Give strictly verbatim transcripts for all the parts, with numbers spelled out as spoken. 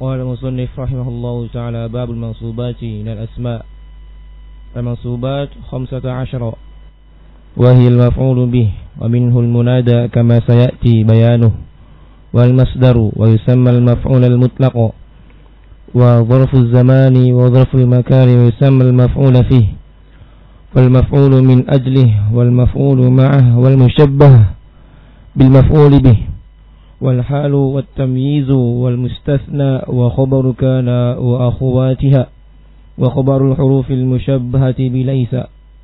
قال المصنف رحمه الله تعالى باب المنصوبات من الأسماء. المنصوبات خمسة عشر وهي المفعول به ومنه المنادى كما سيأتي بيانه، والمصدر ويسمى المفعول المطلق، وظرف الزمان وظرف المكان ويسمى المفعول فيه، والمفعول من أجله والمفعول معه والمشبه بالمفعول به، والحال والتمييز والمستثنى وخبر كان وأخواتها وخبر الحروف المشبهة بليس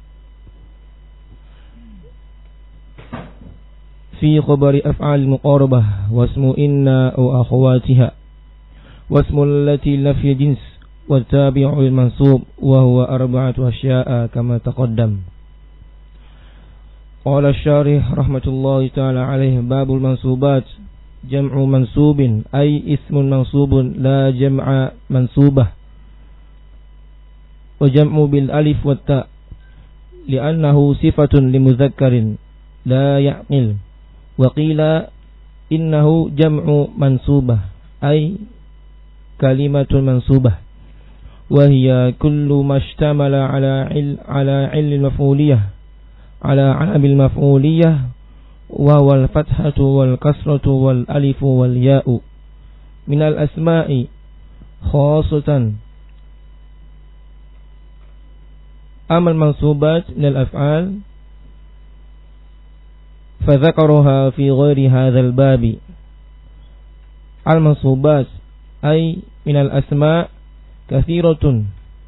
في خبر أفعال المقاربة، واسم إن وأخواتها، واسم التي لفي جنس، والتابع المنصوب وهو أربعة أشياء كما تقدم. قال الشارح رحمة الله تعالى عليه باب المنصوبات جمع منصوب أي اسم منصوب لا جمع منصوبة، وجمع بالألف والتاء لأنه صفة لمذكر لا يعقل، وقيل إنه جمع منصوبة أي كلمة منصوبة، وهي كل ما اشتمل على عل على عل المفعولية على علم المفعولية، وهو الفتحة والكسرة والألف والياء من الأسماء خاصة. أما المنصوبات من الأفعال فذكرها في غير هذا الباب. المنصوبات أي من الأسماء كثيرة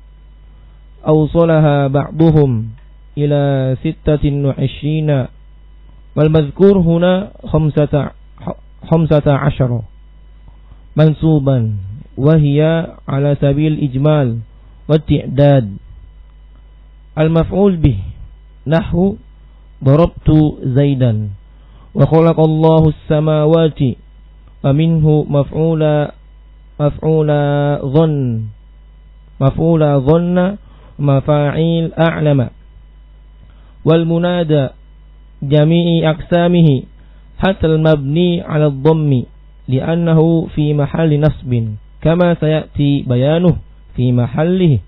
أوصلها بعضهم إلى ستة وعشرين، والمذكور هنا خمسة, خمسة عشر منصوبا، وهي على سبيل الإجمال والتعداد. المفعول به نحو ضربت زيدا، وخلق الله السماوات، ومنه مفعول مفعول ظن مفعول ظن مفاعيل أعلم. والمنادى جميع أقسامه حتى المبني على الضم لأنه في محل نصب كما سيأتي بيانه في محله.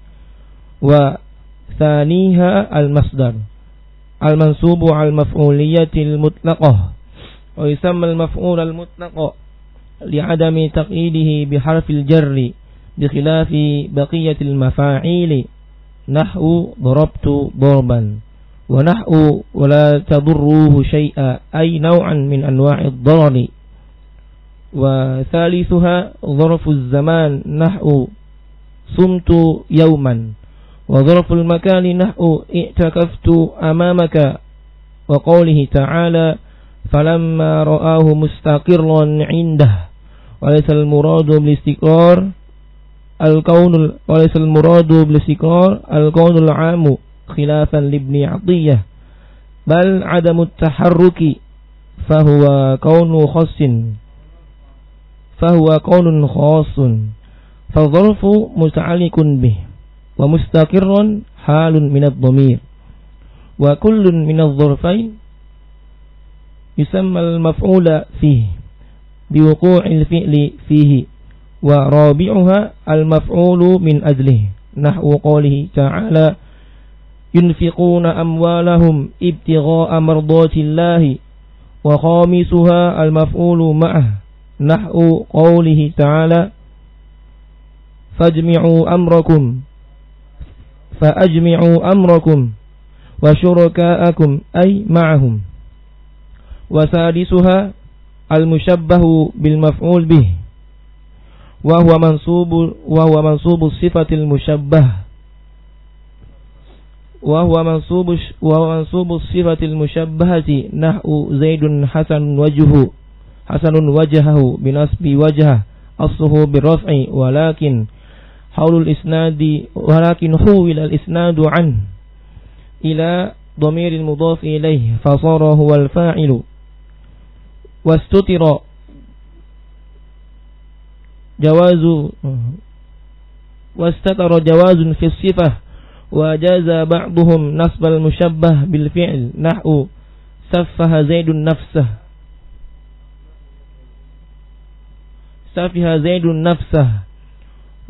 وثانيها المصدر المنصوب على المفعولية المطلقة، ويسمى المفعول المطلق لعدم تقييده بحرف الجر بخلاف بقية المفاعيل نحو ضربت ضربا، ونحو ولا تضروه شيئا أي نوعا من أنواع الضرر. وثالثها ظرف الزمان نحو صمت يوما، وظرف المكان نحو اعتكفت أمامك، وقوله تعالى فلما رآه مستقرا عنده، وليس المراد بالاستقرار الكون وليس المراد بالاستقرار الكون العام خلافا لابن عطية، بل عدم التحرك، فهو كون خاص فهو كون خاص فالظرف متعلق به، ومستقر حال من الضمير، وكل من الظرفين يسمى المفعول فيه بوقوع الفعل فيه. ورابعها المفعول من أجله نحو قوله تعالى ينفقون أموالهم ابتغاء مرضات الله. وخامسها المفعول معه نحو قوله تعالى فاجمعوا أمركم فأجمعوا أمركم وشركاءكم أي معهم. وسادسها المشبه بالمفعول به، وهو منصوب وهو منصوب الصفة المشبه وهو منصوب وهو منصوب الصفة المشبهة نحو زيد حسن وجهه حسن وجهه بنصب وجهه أصله بالرفع، ولكن حول الإسناد ولكن حول الإسناد عنه إلى ضمير المضاف إليه فصار هو الفاعل. واستتر جواز واستتر جواز في الصفة، وجاز بعضهم نصب المشبه بالفعل نحو سفه زيد نفسه سفه زيد نفسه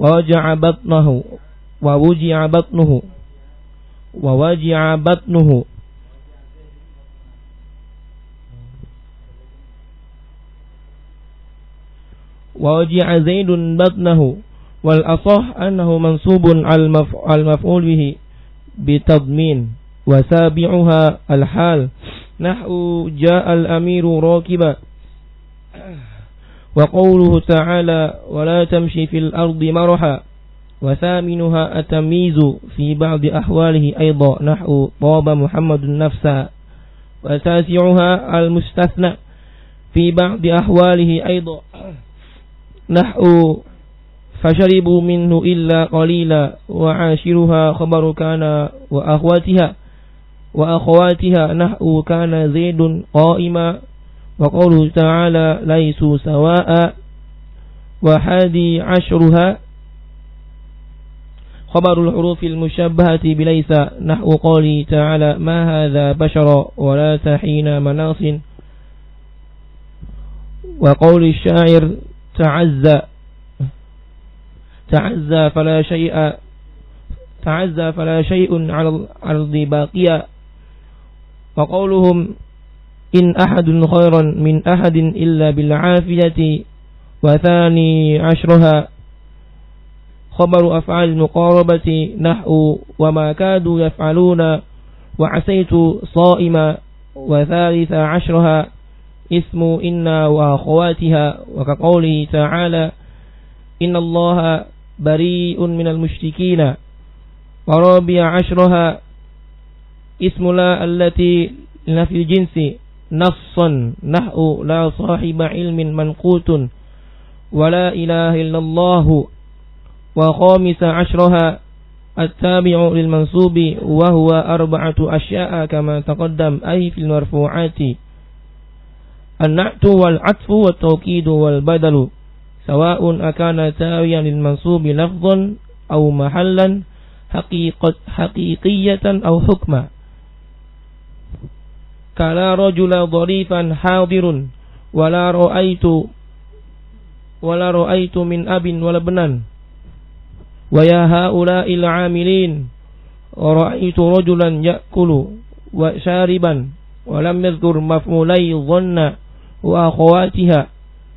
waja'a batnahu wa wuji'a batnuhu wa waji'a batnuhu wa waji'a Zaidun batnahu. Wal asah annahu mansubun al maf'ul bihi bitadmin wa sabi'uha al hal nahwu ja'a al amiru rakiba wa qawluhu ta'ala wa la tamshi fil ardi maraha wa thaminuha atamizu fi ba'di ahwalihi ayda nahwu taba Muhammadun nafsa wa tasi'uha al mustathna fi ba'di ahwalihi ayda nahwu fasharibu minhu illa qalila wa ashiruha khabaru kana wa akhwatiha wa akhwatiha nahwu kana Zaidun qa'ima wa qawluhu ta'ala laisu sawa'a wa hadi ashruha khabarul hurufil musyabbahati bilaysa nahwu qawli ta'ala ma hadha bashara wa la tahina manasin wa qawli syair ta'azza ta'azza fala syai'a ta'azza fala syai'un 'alal ardi baqiya wa qawluhum in ahadun khairan min ahadin illa bil 'afiyati wa thani 'ashraha khabaru af'al muqarabati nahwu wa ma kadu yaf'aluna wa 'asaitu sha'ima wa thalitha 'ashraha ismu inna wa akhawatiha wa ka qawli ta'ala innallaha bari'un minal musyrikina wa rabi'a ashraha ismula allati linafil jinsi nassan nahwu la sahiba ilmin manqutun wa la ilaha illallah wa khamisa ashraha at-tabi'u lil mansubi wa huwa arba'atu asya'a kama taqaddam ay fil marfu'ati an-na'tu wal 'atfu wat tawkidu wal badalu sawa'un akana tawiyan lil mansubi lafdhan aw mahallan haqiqat haqiqiyatan aw hukma kala rajula dharifan hadirun wala ra'aitu wala ra'aitu min abin wala banan wa ya haula'il 'amilin ra'aitu rajulan ya'kulu wa shariban wa lam yadhkur maf'ulai dhanna wa akhawatiha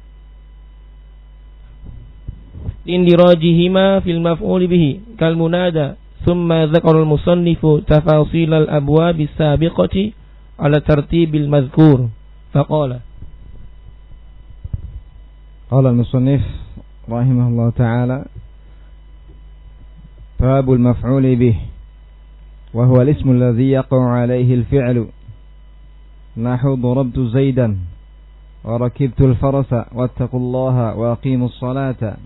indirajihima fil maf'ul bihi kal munada thumma dzakara al musannifu tafasil al abwab as sabiqati ala tartibil madhkur faqala qala al musannif rahimahullah ta'ala babul maf'ul bih wa huwa al ismu alladhi yaqa'u alayhi al fi'lu nahu darabtu zaidan wa rakibtu al farasa wattaqullaha wa aqimus salata.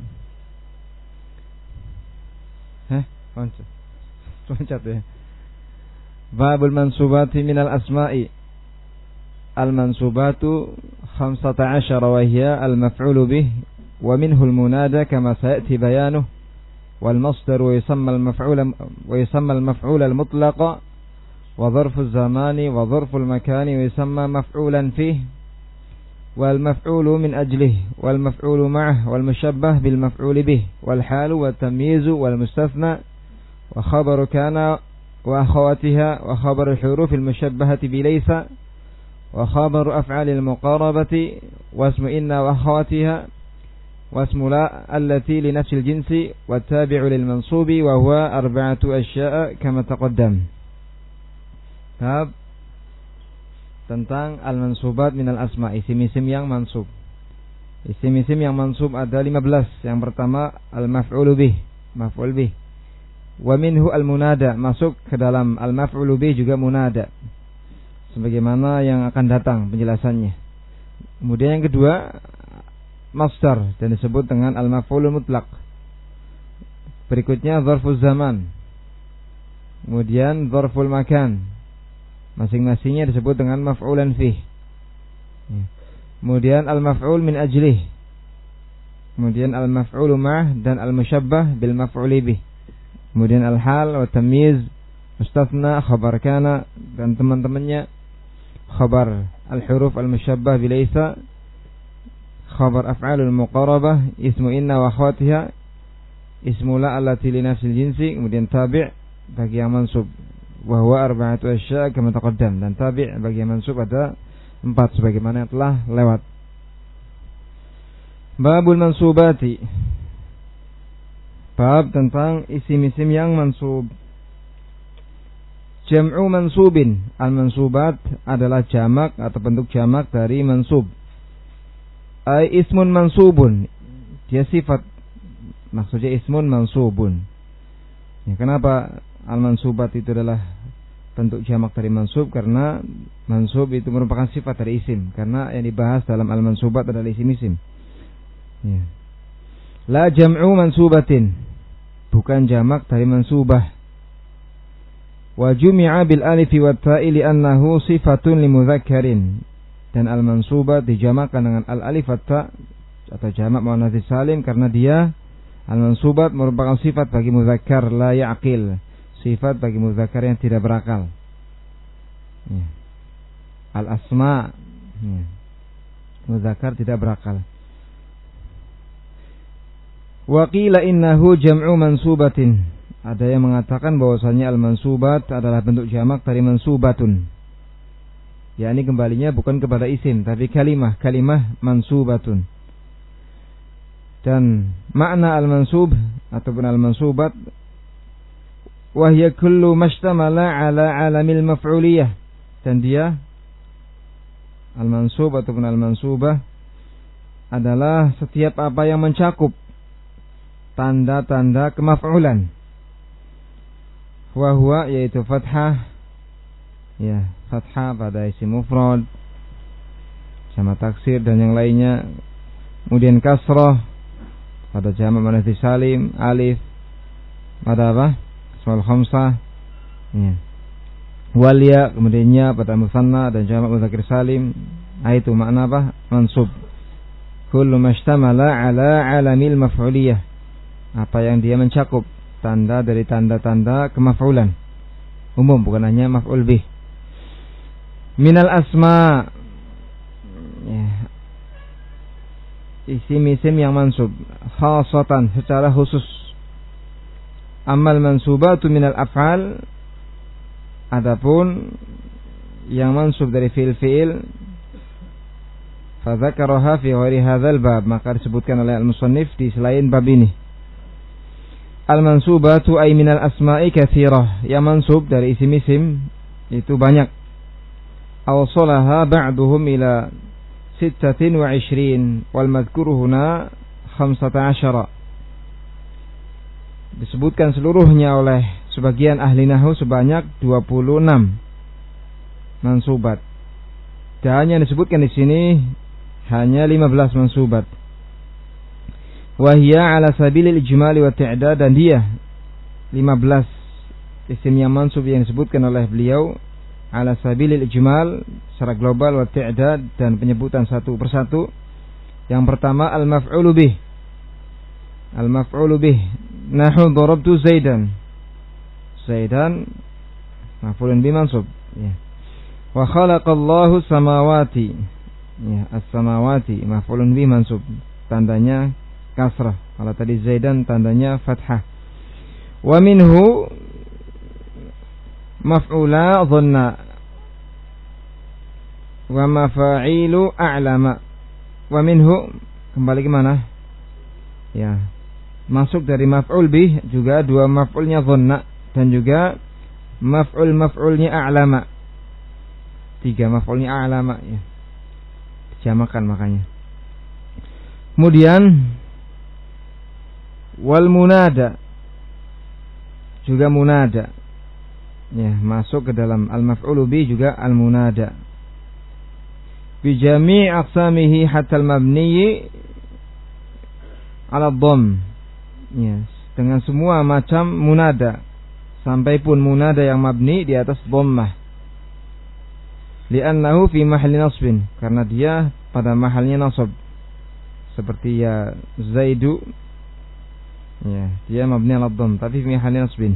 Loncat ya. Babul mansubati minal asma'i. Al mansubatu khamsata asyara wa hiya al maf'ulu bih wa minhu al munada kama sayati bayanuh wal masdar wa yusamma al maf'ul wa yusamma al maf'ul al mutlaq wa dharfu al zamani wa dharfu al makani wa yusamma maf'ulan fihi wal maf'ulu min ajlihi wal maf'ulu ma'ah wal mushabbah bil maf'ul bih wal halu wat tamyizu wal mustathna wa khabaru kana wa akhawatiha wa khabaru al-huruf al-mushabbahati bi laysa wa khabaru af'al al-muqarabati wa ismu inna wa akhawatiha wa ismu la allati li nafsi al-jinsi wa tabi'u lil-mansubi wa huwa arba'atu asya'a kama taqaddam. Bab tentang al-mansubat min al-asma, isim-isim yang mansub. Isim-isim yang mansub ada lima belas. Yang pertama al-maf'ulu bih, maf'ul bih. Wa minhu al-munada, masuk ke dalam al-maf'ulu bih juga munada. Sebagaimana yang akan datang penjelasannya. Kemudian yang kedua masdar dan disebut dengan al-maf'ulul mutlaq. Berikutnya dzarfuz zaman. Kemudian dzarful makan. Masing-masingnya disebut dengan maf'ulan fih. Kemudian al-maf'ul min ajlih. Kemudian al-maf'ulu ma'ah dan al-musyabbah bil maf'uli bih. Kemudian al-hal wa tamyiz, mustathna, khabar kana dan teman-temannya, khabar al-huruf al-musyabbah bilaysa, khabar af'alul muqarabah, ismu inna wa akhwatiha, ismula allati li nafsil jinsi, kemudian tabi' bagi yang mansub wa huwa arba'atu asya' kama taqaddam, dan tabi' bagi yang mansub ada empat sebagaimana yang telah lewat. Babul mansubati, bab tentang isim-isim yang mansub. Jam'u mansubin, al-mansubat adalah jamak atau bentuk jamak dari mansub. Ai ismun mansubun, dia sifat, maksudnya ismun mansubun. Ya, kenapa al-mansubat itu adalah bentuk jamak dari mansub? Karena mansub itu merupakan sifat dari isim, karena yang dibahas dalam al-mansubat adalah isim-isim. Ya. La jam'u mansubatin, bukan jamak dari mansubah. Wa jumi'a bil alifi wat ta'i li'annahu sifatun li mudzakkarin, dan al-mansubat dijamakkan dengan al-alif wat ta' atau jamak muannats salim karena dia al-mansubat merupakan sifat bagi mudzakkar la ya'qil, sifat bagi mudzakkar yang tidak berakal. Ya. Al-asma, ya, mudzakkar tidak berakal. Wa qila innahu jam'u mansubatin, ada yang mengatakan bahwasanya al-mansubat adalah bentuk jamak dari mansubatun, yakni kembalinya bukan kepada isim tapi kalimah, kalimah mansubatun. Dan makna al-mansub ataupun al-mansubat wa hiya kullu mashtamala ala alamil maf'uliyah, dan dia al-mansub ataupun al-mansubah adalah setiap apa yang mencakup tanda-tanda kemaf'ulan. Wa huwa, yaitu fathah, ya, fathah pada isim mufrad sama taksir dan yang lainnya, kemudian kasrah pada jamak muannats salim, alif pada apa? Asmaul khamsah, ya. Wal ya, kemudian ya pada musanna dan jamak mudzakkar salim. Nah, itu makna apa? Mansub. Kullu mashtamala ala alamil maf'uliyah, apa yang dia mencakup tanda dari tanda-tanda kemaf'ulan umum, bukan hanya maf'ul bih. Minal asma, ya, isim-isim yang mansub khasatan, secara khusus. Amal mansubatu minal af'al, adapun yang mansub dari fi'il-fi'il, fadzakaraha fi ghairi hadzal bab, maka disebutkan oleh al-musannif di selain bab ini. Al-mansubatu ay minal asma'i katsirah, yang mansub dari isim-isim itu banyak. Awsalaha ba'duhum ila sittatin wa ishrin wal madhkuru huna khamsata asyara. Disebutkan seluruhnya oleh sebagian ahli nahwu sebanyak dua puluh enam mansubat. Dan yang disebutkan di sini hanya lima belas mansubat. Wahia ala sabilil ijmali wa ta'dad, dan dia lima belas isim yang mansub yang disebutkan oleh beliau ala sabilil ijmal, secara global, wa ta'dad, dan penyebutan satu persatu. Yang pertama al-maf'ulu bih, al-maf'ulu bih, nahu darabtu Zaidan, Zaidan maf'ulun bih mansub, ya. Wa khalaqallahu samawati, ya, as-samawati maf'ulun bih mansub, tandanya kasrah. Kalau tadi Zaidan tandanya fathah. Wa minhu maf'ula dhanna wa mafa'ilu a'lama. Wa minhu, kembali ke mana? Ya, masuk dari maf'ul bih juga dua maf'ulnya dhanna, dan juga maf'ul maf'ulnya a'lama. Tiga maf'ulnya a'lama, ya. Dijamakan makanya. Kemudian wal munada, juga munada, ya, masuk ke dalam al-maf'ulu bi juga al-munada. Bi jami' aqsamihi hatta al-mabni ala dhamm, ya, dengan semua macam munada, sampai pun munada yang mabni di atas dhammah. Li'annahu fi mahalli nasbin, karena dia pada mahalnya nasab. Seperti ya Zaidu, ya, dia mabni ala dhamm tapi fi mahalli nasbin.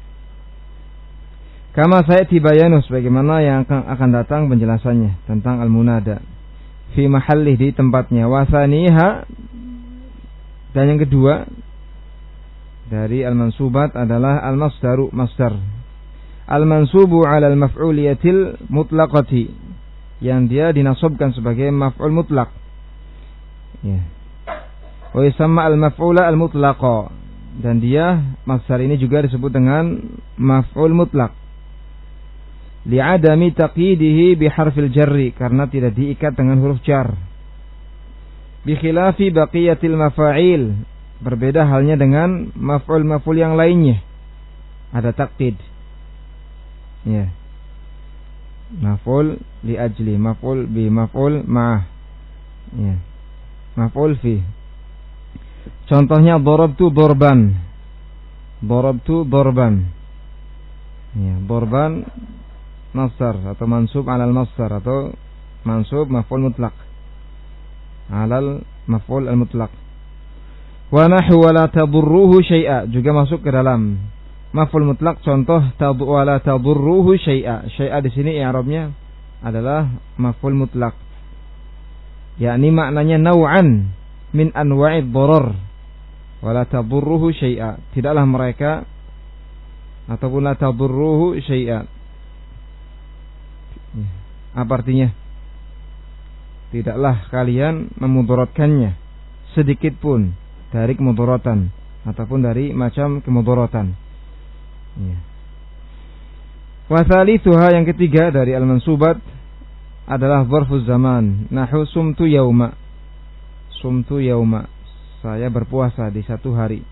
Kama sayati bayanu, sebagaimana yang akan, akan datang penjelasannya tentang al-munada. Fi mahallih, di tempatnya. Wa tsaniha, dan yang kedua dari al-mansubat adalah al-masdaru, masdar. Al-mansubu 'ala al-maf'uliyatil mutlaqati, yang dia dinasabkan sebagai maf'ul mutlak. Ya. Wa yusamma al-maf'ula al-mutlaqa, dan dia masdar ini juga disebut dengan maf'ul mutlak. Li'adami taqidihi biharfil jarri, karena tidak diikat dengan huruf jar. Bi khilafi baqiyatil mafa'il, berbeda halnya dengan maf'ul-maf'ul yang lainnya, ada taqid. Ya. Maf'ul li ajli, maf'ul bi, maf'ul ma'ah. Ya. Maf'ul fi. Contohnya darabtu darban. Darabtu darban. Ya, darban masdar atau mansub 'alal masdar atau mansub maf'ul mutlaq 'alal maf'ul al-mutlaq. Wa nahwu wa la tadurruhu syai'a juga masuk ke dalam maf'ul mutlak. Contoh wala tadurruhu syai'a. Syai'a di sini i'rabnya adalah maf'ul mutlak, yakni maknanya naw'an min anwa'id darar. Wala tadurruhu syai'a, tidaklah mereka, ataupun la tadurruhu syai'a. Apa artinya? Tidaklah kalian memudaratkannya sedikit pun dari kemudaratan ataupun dari macam kemudaratan. Ya. Wa thalithuha, yang ketiga dari al-mansubat adalah dzarfuz zaman. Nahu sumtu yauma. Sumtu yauma, saya berpuasa di satu hari.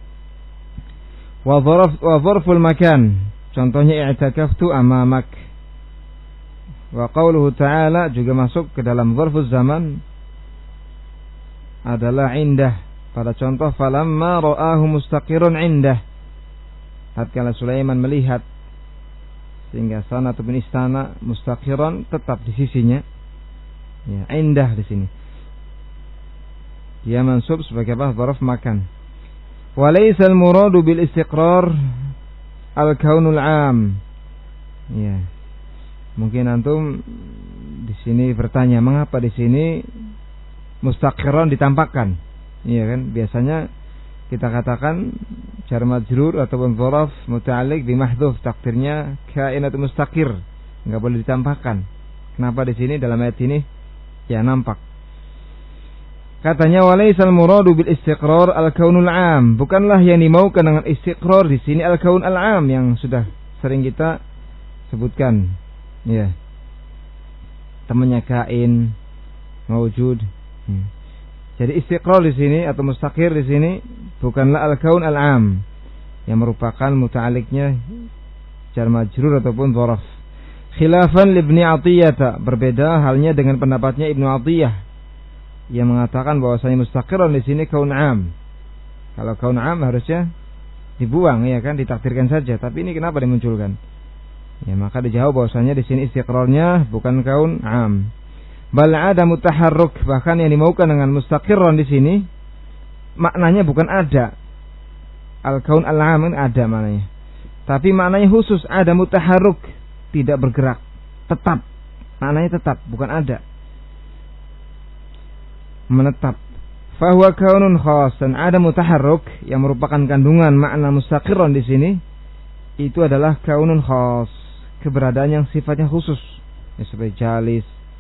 Wa dzarf wa dzarful makan, contohnya i'takaftu amamak. Wa qauluhu ta'ala juga masuk ke dalam dzarfuz zaman adalah indah. Pada contoh falamma ra'ahu mustaqirun indah, tatkala Sulaiman melihat singgasana ataupun istana mustaqiran, tetap di sisinya. Ya, indah di sini. Dia mansub sebagai apa? Dzarf makan. Wa laysal muradu bil istiqrar al-kaunul 'am. Ya. Mungkin antum di sini bertanya, mengapa di sini mustaqiran ditampakkan? Iya kan? Biasanya kita katakan jar majrur ataupun dzaraf muta'alliq bi mahdhuf, takdirnya kainatu mustaqir, enggak boleh ditampakkan. Kenapa di sini dalam ayat ini ya nampak? Katanya walaisal muradu bil istiqrar al-kaunul 'am, bukanlah yang dimaukan dengan istiqrar di sini al-kaun al-'am yang sudah sering kita sebutkan. Ya. Temannya kain, maujud. Hmm. Jadi istiqrar di sini atau mustaqir di sini bukanlah al-kaun al-'am yang merupakan muta'alliqnya jar majrur ataupun dzaraf. Khilafan li Ibnu Athiyah, berbeda halnya dengan pendapatnya Ibnu Athiyah yang mengatakan bahwasanya mustaqiran di sini kaun 'am. Kalau kaun 'am harusnya dibuang, ya kan, ditakdirkan saja, tapi ini kenapa dimunculkan? Ya, maka dijawab bahwasanya di sini istiqrarnya bukan kaun 'am. Bal ada mutaharruk, bahkan yang dimaukan dengan mustaqirran di sini maknanya bukan ada. Al-kaun al-'am ada maknanya. Tapi maknanya khusus, ada mutaharruk, tidak bergerak, tetap. Maknanya tetap, bukan ada. Menetap. Fahuwa kaunun khas, dan ada mutaharruk yang merupakan kandungan makna mustaqirran di sini itu adalah kaunun khas, keberadaan yang sifatnya khusus, ya, seperti jalis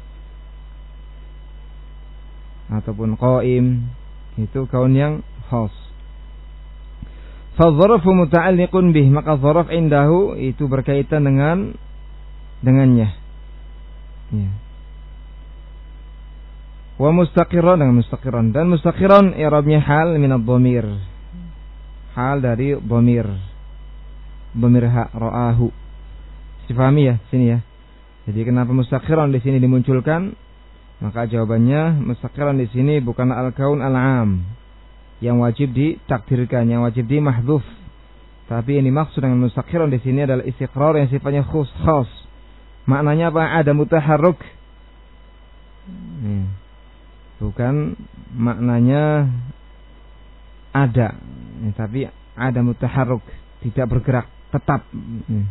ataupun qaim, itu kaun yang khas. Fadzarfu muta'alliqun bih, maka dzaraf indahu itu berkaitan dengan dengannya. Ya. Wa mustaqiran, dengan mustaqiran, dan mustaqiran i'rabnya hal min ad-dhamir. Hal dari dhamir. Dhamir ha ra'ahu. Difahami ya sini ya. Jadi kenapa mustaqiran di sini dimunculkan? Maka jawabannya mustaqiran di sini bukan al-kaun al-'am yang wajib ditakdirkan, yang wajib dimahdhuf. Tapi yang dimaksud dengan mustaqiran di sini adalah istiqrar yang sifatnya khus khas. Maknanya apa? Ada mutaharruk. Hmm. Bukan maknanya ada, ya, tapi ada mutaharruk, tidak bergerak, tetap. Hmm.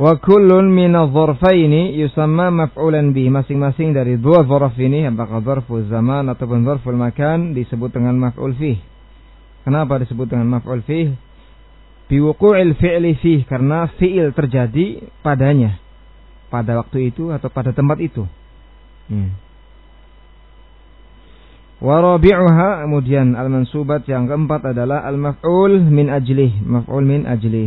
Wa kullun min adh-dhurfaini yusamma maf'ulan bih. Masing-masing dari dua dzarf ini, apakah dzarful zaman ataupun dzarful makan, disebut dengan maf'ul fih. Kenapa disebut dengan maf'ul fih? Bi wuqu'il fi'li fih, karena fi'il terjadi padanya, pada waktu itu atau pada tempat itu. Hmm. Wa rabi'uha, kemudian al-mansubat yang keempat adalah al-maf'ul min ajlih, maf'ul min ajlih.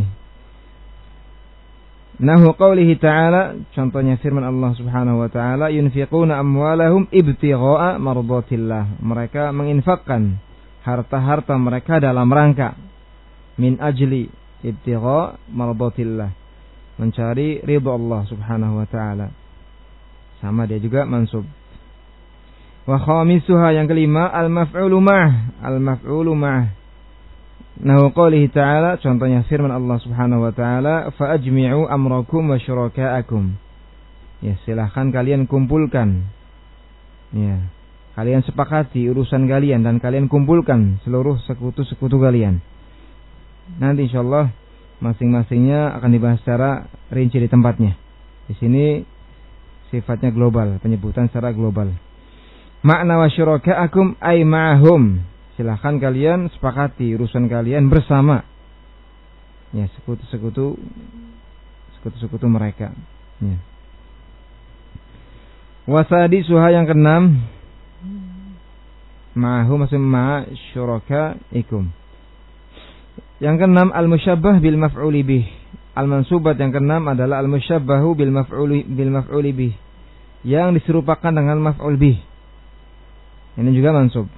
Nahu qawlihi ta'ala, contohnya firman Allah Subhanahu wa ta'ala, yunfiquna amwalahum ibtigha'a mardatillah. Mereka menginfakkan harta-harta mereka dalam rangka min ajli, ibtigha' mardatillah, mencari ridha Allah Subhanahu wa ta'ala. Sama dia juga mansub. Wa khamisuha, yang kelima, al-maf'ulu ma'ah, al-maf'ulu ma'ah. Nahu qawlihi ta'ala, contohnya firman Allah Subhanahu wa ta'ala, fa ajmi'u amrakum wa syuraka'akum. Ya, silahkan kalian kumpulkan, ya, kalian sepakati urusan kalian dan kalian kumpulkan seluruh sekutu-sekutu kalian. Nanti insyaallah masing-masingnya akan dibahas secara rinci di tempatnya. Di sini sifatnya global, penyebutan secara global. Makna wa syuraka'akum ay ma'ahum. Silahkan kalian sepakati urusan kalian bersama, ya, sekutu-sekutu sekutu-sekutu mereka. Ya. Wasadi suha, yang keenam, ma'ahu maksud ma' syurakaikum. Yang keenam al-musyabbah bil maf'uli bih. Al-mansubat yang keenam adalah al-musyabbahu bil maf'uli bil maf'uli bih, yang diserupakan dengan maf'ul bih. Ini juga mansub.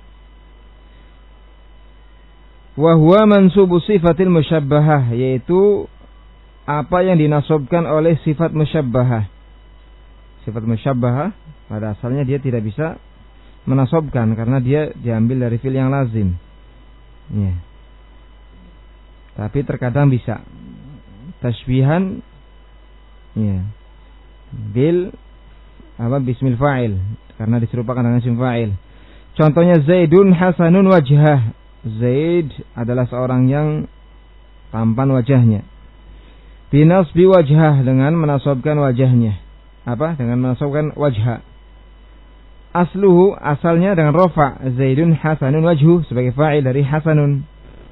Wa huwa mansubu sifatil musyabbahah, yaitu apa yang dinasobkan oleh sifat musyabbahah. Sifat musyabbahah pada asalnya dia tidak bisa menasobkan karena dia diambil dari fi'il yang lazim. Ya. Tapi terkadang bisa tasbihan, ya, bil apa bismil fa'il, karena diserupakan dengan isim fa'il. Contohnya Zaidun hasanun wajhah. Zaid adalah seorang yang tampan wajahnya. Binasbi wajhah, dengan menasobkan wajahnya. Apa? Dengan menasobkan wajha. Asluhu, asalnya dengan rofa. Zaidun hasanun wajhu, sebagai fa'il dari hasanun.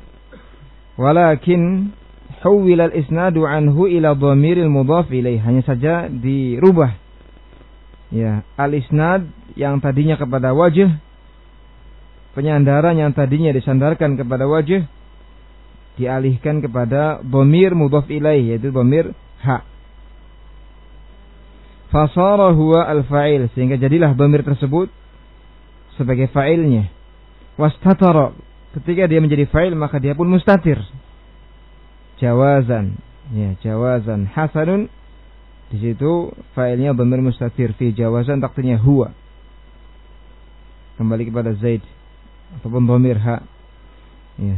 Walakin huwila al-isnadu anhu ila dhamiril mudhaf ilaih. Hanya saja dirubah, ya, al-isnad yang tadinya kepada wajh, penyandaran yang tadinya disandarkan kepada wajh, dialihkan kepada dhamir mudhaf ilaih, yaitu dhamir ha. Fasara huwa al-fa'il, sehingga jadilah dhamir tersebut sebagai fa'ilnya. Wastatara, ketika dia menjadi fa'il maka dia pun mustatir. Jawazan, ya, jawazan. Hasanun, di situ fa'ilnya dhamir mustatir. Fi jawazan takdirnya huwa, kembali kepada Zaid ataupun dhamir ha. Ya.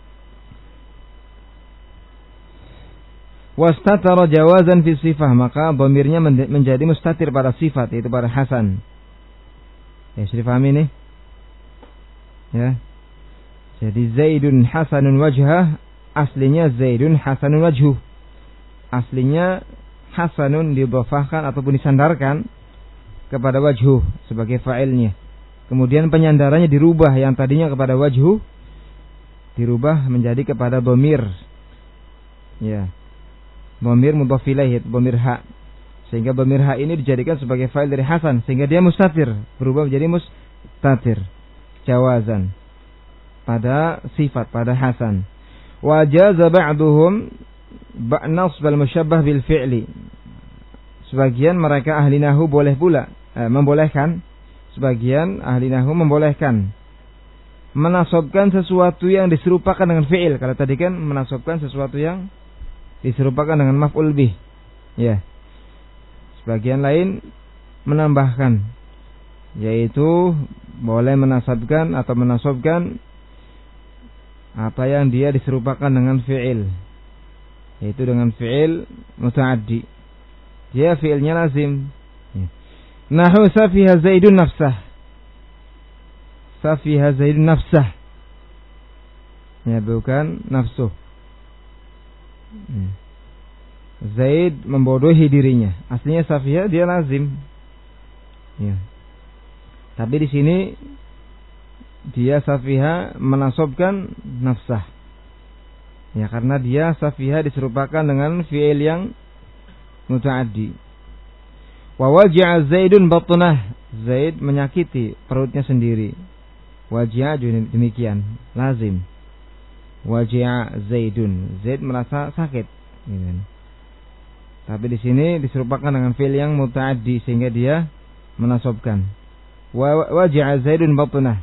Wastatara jawazan fi sifah, maka dhamirnya menjadi mustatir pada sifat, yaitu pada Hasan. Ya, sudah paham ini? Ya. Jadi Zaidun hasanun wajhah, aslinya Zaidun hasanun wajhu. Aslinya hasanun didhafahkan ataupun disandarkan kepada wajhu sebagai fa'ilnya. Kemudian penyandarannya dirubah, yang tadinya kepada wajhu dirubah menjadi kepada dhamir. Ya. Dhamir mudhaf ilaih, dhamir ha. Sehingga dhamir ha ini dijadikan sebagai fa'il dari Hasan, sehingga dia mustatir, berubah menjadi mustatir. Jawazan pada sifat, pada Hasan. Wa jaza ba'duhum ba'nas bal musyabbah bil fi'li. Sebagian mereka ahli nahwu boleh pula eh, membolehkan Sebagian ahli nahwu membolehkan menasobkan sesuatu yang diserupakan dengan fi'il. Kalau tadi kan menasobkan sesuatu yang diserupakan dengan maf'ul bih. Ya. Sebagian lain menambahkan, yaitu boleh menasabkan atau menasobkan apa yang dia diserupakan dengan fi'il, yaitu dengan fi'il muta'addi. Dia fi'ilnya lazim. Ya. Nahu safiha Zaidun nafsah. Safiha Zaidun nafsah. Ya, bukan nafsuh. Hmm. Zaid membodohi dirinya. Aslinya Safiha dia lazim. Ya. Tapi di sini dia Safiha menasabkan nafsah. Ya, karena dia Safiha diserupakan dengan fi'il yang muta'addi. Wa waji'a Zaidun batnah. Zaid menyakiti perutnya sendiri. Waji'a demikian, lazim. Waji'a Zaidun. Zaid merasa sakit. Gitu. Tapi di sini diserupakan dengan fi'il yang muta'addi sehingga dia menasabkan. Wa waji'a Zaidun batnah.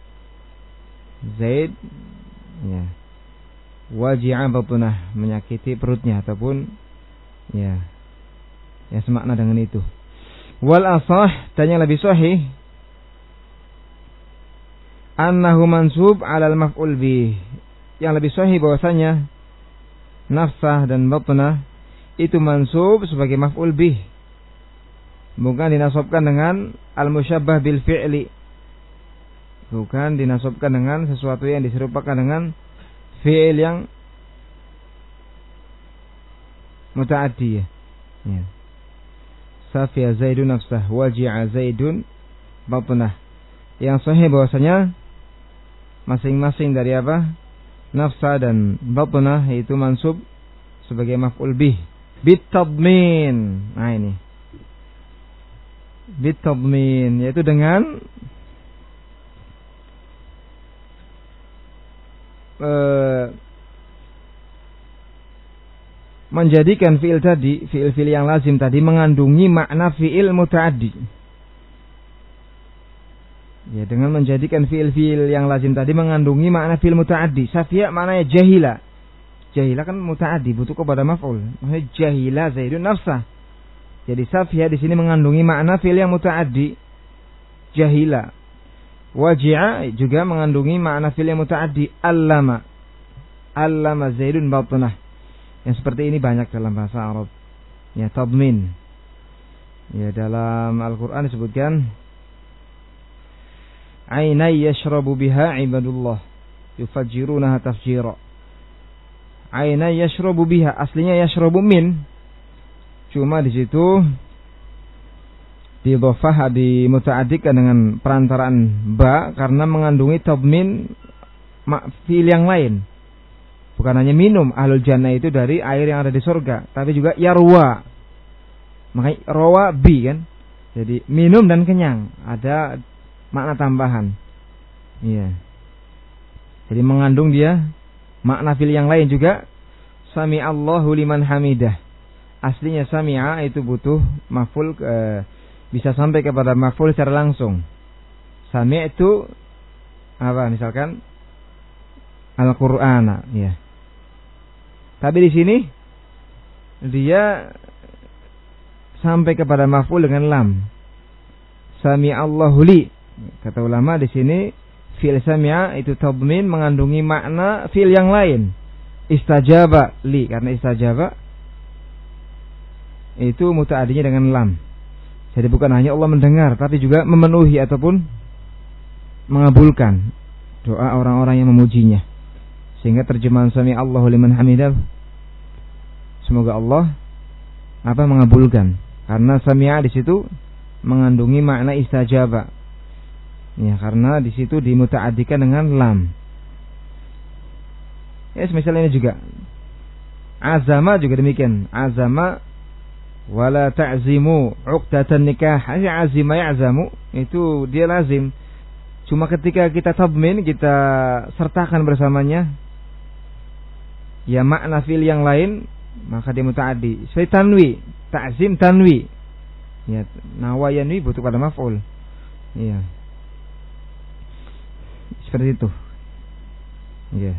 Zaid ya. Waji'a batnah, menyakiti perutnya ataupun ya. Ya semakna dengan itu. Wal asah, dan yang lebih sahih annahu mansub 'alal maf'ul bih. Yang lebih sahih bahwasanya nafsah dan batnah itu mansub sebagai maf'ul bih. Bukan dinasabkan dengan al-musyabbah bil fi'li. Bukan dinasabkan dengan sesuatu yang diserupakan dengan fi'il yang muta'addi. Ya. Safiya Zaidun nafsah, waji'a Zaidun batnah. Yang sahih bahwasanya masing-masing dari apa? Nafsah dan batnah itu mansub sebagai maf'ul bih bitadmin. Nah ini. Bitadmin yaitu dengan uh, menjadikan fi'il tadi, fi'il-fi'il yang lazim tadi mengandungi makna fi'il muta'addi. Ya, dengan menjadikan fi'il-fi'il yang lazim tadi mengandungi makna fi'il muta'addi. Safiya maknanya jahila. Jahila kan muta'addi, butuh kepada maf'ul. Maksudnya jahila Zaidun nafsah. Jadi Safiya di sini mengandungi makna fi'il yang muta'addi. Jahila. Waji'a juga mengandungi makna fi'il yang muta'addi. Allama. Allama Zaidun batnah. Yang seperti ini banyak dalam bahasa Arab. Ya, tadmin. Ya, dalam Al-Qur'an disebutkan Ainai yashrabu biha ibadullah yufajjirunaha tafjira. Ainai yashrabu biha, aslinya yashrabu min. Cuma di situ didhofah, dimuta'addikan dengan perantaraan ba karena mengandungi tadmin fi'il yang lain. Bukan hanya minum ahlul jannah itu dari air yang ada di surga, tapi juga yarwa. Makanya rawa bi kan. Jadi minum dan kenyang, ada makna tambahan. Iya. Jadi mengandung dia makna fil yang lain juga. Sami'allahu liman hamidah. Aslinya sami'a itu butuh maf'ul, e, bisa sampai kepada maf'ul secara langsung. Sami' itu apa? Misalkan Al-Qur'ana, ya. Tapi di sini dia sampai kepada maf'ul dengan lam. Sami'allahu li. Kata ulama di sini fi'il sami'a itu tadmin mengandungi makna fi'il yang lain. Istajaba li, karena istajaba itu muta'addinya dengan lam. Jadi bukan hanya Allah mendengar, tapi juga memenuhi ataupun mengabulkan doa orang-orang yang memujinya. Sehingga terjemahan sami'allahu liman hamidah, semoga Allah apa mengabulkan, karena sami'a di situ mengandungi makna istajaba. Ya, karena di situ dimuta'addikan dengan lam. Ya, semisal ini juga. Azama juga demikian. Azama wala ta'zimu 'uqdatan nikah. Hanya azima ya'zamu itu dia lazim. Cuma ketika kita tadmin, kita sertakan bersamanya ya makna fi'il yang lain, maka dia muta'addi. Seperti tanwi, ta'zim tanwi. Ya, nawa yanwi butuh pada maf'ul. Iya. Seperti itu. Iya.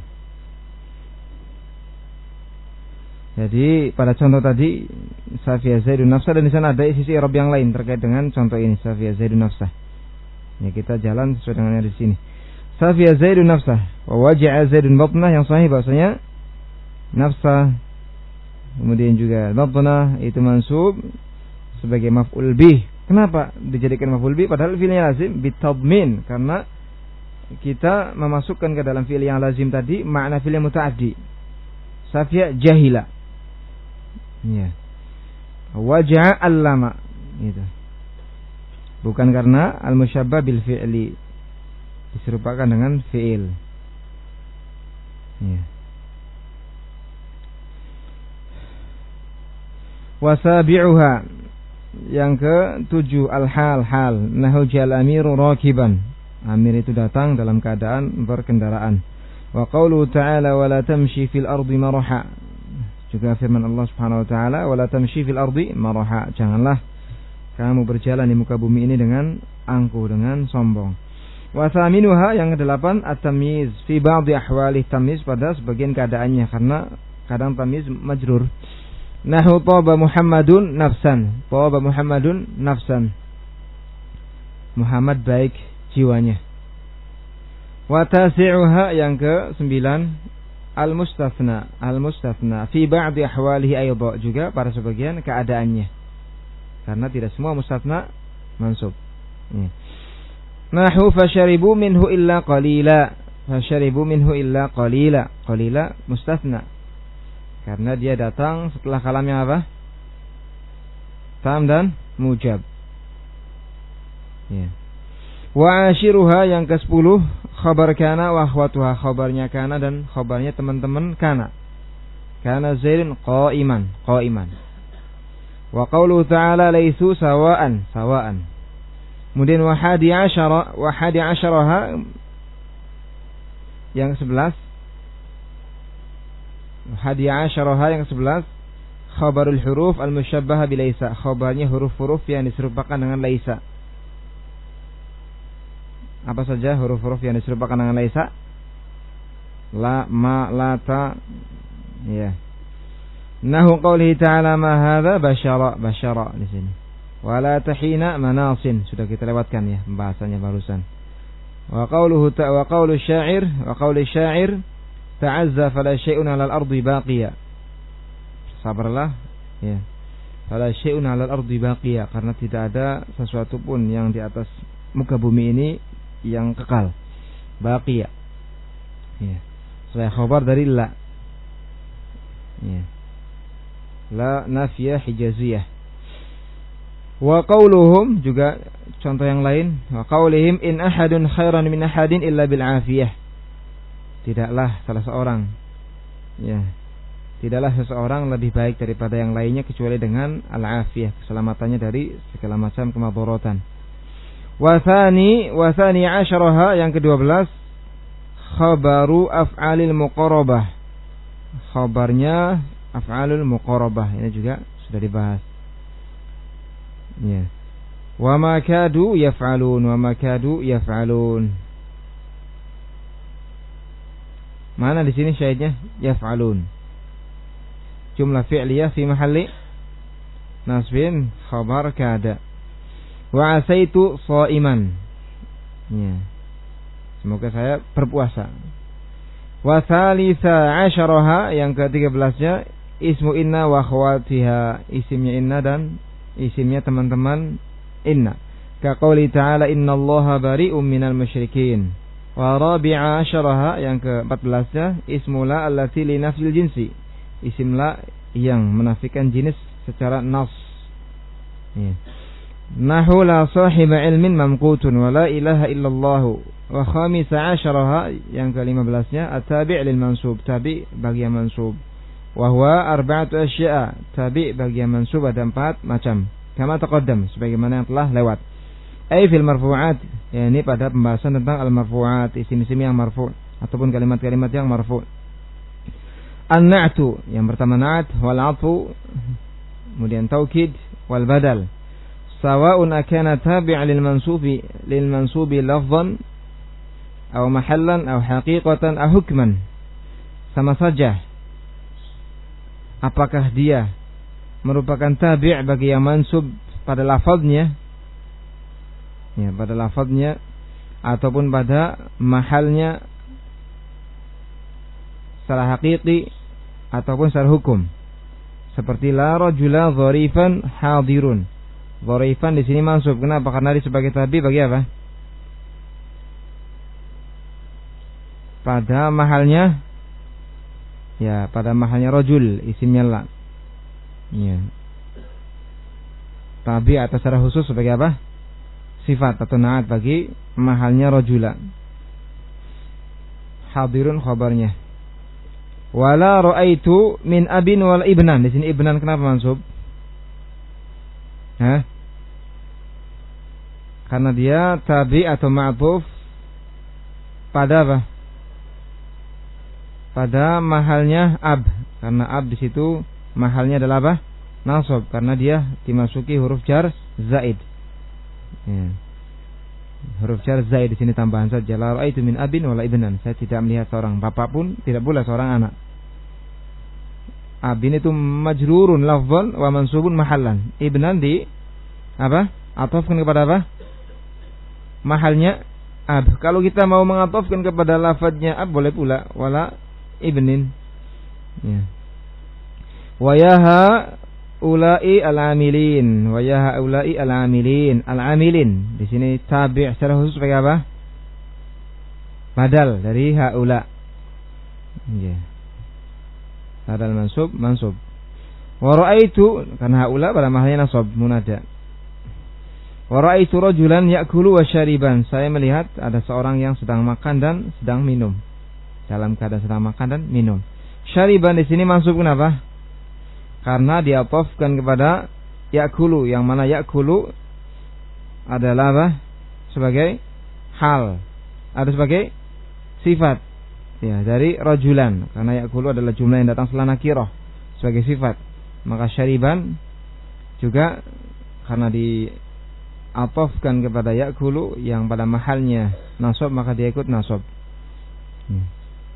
Jadi pada contoh tadi Safiya Zaidun nafsah, dan di sana ada sisi i'rab yang lain terkait dengan contoh ini Safiya Zaidun nafsah. Ya, kita jalan sesuai dengan yang di sini. Safiya Zaidun nafsah wa waji'a Zaidun batnah, yang sahih bahasanya nafsah kemudian juga batnah itu mansub sebagai maf'ul bih. Kenapa dijadikan maf'ul bih padahal fi'ilnya lazim? Bitadmin, karena kita memasukkan ke dalam fi'il yang lazim tadi makna fi'il yang muta'addi. Safiya jahila. Ya. Wajah allama gitu. Bukan karena al-musyabbah bil fi'li diserupakan dengan fi'il. Ya. Wasabi'uha yang ketujuh al-hal hal nahu jal amiru rakiban. Amir itu datang dalam keadaan berkendaraan. Wa qauluhu ta'ala wa la tamshi fil ardi maraha. Juga firman Allah Subhanahu wa taala wa la tamshi fil ardi maraha. Janganlah kamu berjalan di muka bumi ini dengan angkuh, dengan sombong. Wa thaminuha yang kedelapan at-tamyiz fi ba'dhi ahwali tamyiz pada sebagian keadaannya karena kadang tamyiz majrur. Nahu taba Muhammadun nafsan. Taba Muhammadun nafsan. Muhammad baik jiwanya. Wa tasi'uha yang ke sembilan al-mustathna. Al-mustathna fi ba'di ahwalihi aidha juga pada sebagian keadaannya. Karena tidak semua mustathna mansub. Ya. Nahu fasharibu minhu illa qalila. Fasharibu minhu illa qalila. Qalila mustathna. Karena dia datang setelah kalam yang apa? Tam dan mujab. Ya. Wa ashiruha yang ke sepuluh khabar kana wa akhwatuha, khabarnya kana dan khabarnya teman-teman kana. Kana Zaidun qa'iman, qa'iman. Wa qauluhu ta'ala laisu sawa'an, sawa'an. Kemudian wa hadi asyara, wa hadi asyaraha yang sebelas. Hadi asyaraha yang sebelas khabarul huruf al-musyabbaha bi laisa, khabarnya huruf-huruf yang diserupakan dengan laisa. Apa saja huruf-huruf yang diserupakan dengan laisa? La, ma, la, ta. Ya. Nahu qaulihi ta'ala ma hadza basyara, basyara di sini. Wala tahina manasin, sudah kita lewatkan ya pembahasannya barusan. Wa qauluhu ta wa qaulu syair, wa qaulu syair ta'azza fala syai'un 'alal ardi baqiya. Sabarlah ya. Fala syai'un 'alal ardi baqiya, karena tidak ada sesuatu pun yang di atas muka bumi ini yang kekal. Baqiya. Ya. Selain khabar dari la. Ya. La nafiyah hijaziyah. Wa qauluhum juga contoh yang lain, wa qaulihim in ahadun khairan min ahadin illa bil afiyah. Tidaklah salah seorang ya. Tidaklah seseorang lebih baik daripada yang lainnya kecuali dengan al-afiyah, keselamatannya dari segala macam kemadaratan. Wasani wasani asyaraha yang kedua belas khabaru af'alil muqarabah, khabarnya af'alul muqarabah, ini juga sudah dibahas ya. Wa ma kadu yaf'alun, wa ma kadu yaf'alun. Mana di sini syahidnya yaf'alun, jumlah fi'liyah fi mahalli nasbin khabar kada. Wa asaitu shaiman. Ya. Semoga saya berpuasa. Wa tsalisa asyaraha yang ke-tiga belasnya ismu inna wa akhwatiha, isimnya inna dan isimnya teman-teman inna. Ka qouli ta'ala innallaha bari'um minal musyrikin. Wa rabi'a asyaraha yang ke-empat belasnya ismu la allati li nafsil jinsi, isim la yang menafikan jenis secara nas. Ya. Nahu la sahiba ilmin mamqutun wa la ilaha illallah. Wa khamisa asyaraha yang ke-lima belasnya at-tabi' lil mansub, tabi' bagi yang mansub. Wa huwa arba'atu asya'a, tabi' bagi yang mansub ada empat macam. Kama taqaddam, sebagaimana yang telah lewat. Ai fil marfu'at, yakni pada pembahasan tentang al-marfu'at, isim-isim yang marfu' ataupun kalimat-kalimat yang marfu'. An-na'tu, yang pertama na'at, wal 'atfu, kemudian taukid wal badal. Sawa'un akana tabi'an lil mansubi lil mansubi lafzan aw mahallan aw haqiqatan aw hukman. Sama saja apakah dia merupakan tabi' bagi yang mansub pada lafaznya, ya, pada lafaznya ataupun pada mahalnya secara hakiki ataupun secara hukum. Seperti la rajula dharifan hadirun. Dharifan di sini mansub. Kenapa? Karena dia sebagai tabi bagi apa? Pada mahalnya, ya, pada mahalnya rajul, isimnya la. Ya. Tabi atau secara khusus sebagai apa? Sifat atau naat bagi mahalnya rajula. Hadirun khabarnya. Wala ra'aitu min abin wal ibnan. Di sini ibnan kenapa mansub? Hah? Karena dia tabi atau ma'tuf pada apa? Pada mahalnya ab. Karena ab di situ mahalnya adalah apa? Nasab. Karena dia dimasuki huruf jar zaid. Ya. Huruf jar zaid di sini tambahan saja. La ra'aitu min abin wala ibnan. Saya tidak melihat seorang bapak pun, tidak pula seorang anak. Abin itu majrurun lafzan wa mansubun mahallan. Ibnan di apa? Atofkan kepada apa? Mahalnya ab. Kalau kita mau mengatofkan kepada lafadznya ab boleh pula wala ibnin. Ya. Wa yaha ulai al-amilin, wa yaha ulai al-amilin, al-amilin. Di sini tabi' secara khusus sebagai apa? Badal dari haula. Ya. Badal mansub, mansub. Wa ra'aitu, karena haula pada mahalnya nasab munada. Wa ra'aitu rajulan ya'kulu wa syariban. Saya melihat ada seorang yang sedang makan dan sedang minum. Dalam keadaan sedang makan dan minum. Syariban di sini mansub kenapa? Karena diatofkan kepada ya'kulu, yang mana ya'kulu adalah apa? Sebagai hal. Ada sebagai sifat. Ya, dari rajulan, karena ya'kulu adalah jumlah yang datang setelah nakirah sebagai sifat. Maka syariban juga karena diatofkan kepada ya'kulu yang pada mahalnya nasab, maka dia ikut nasab. Hmm.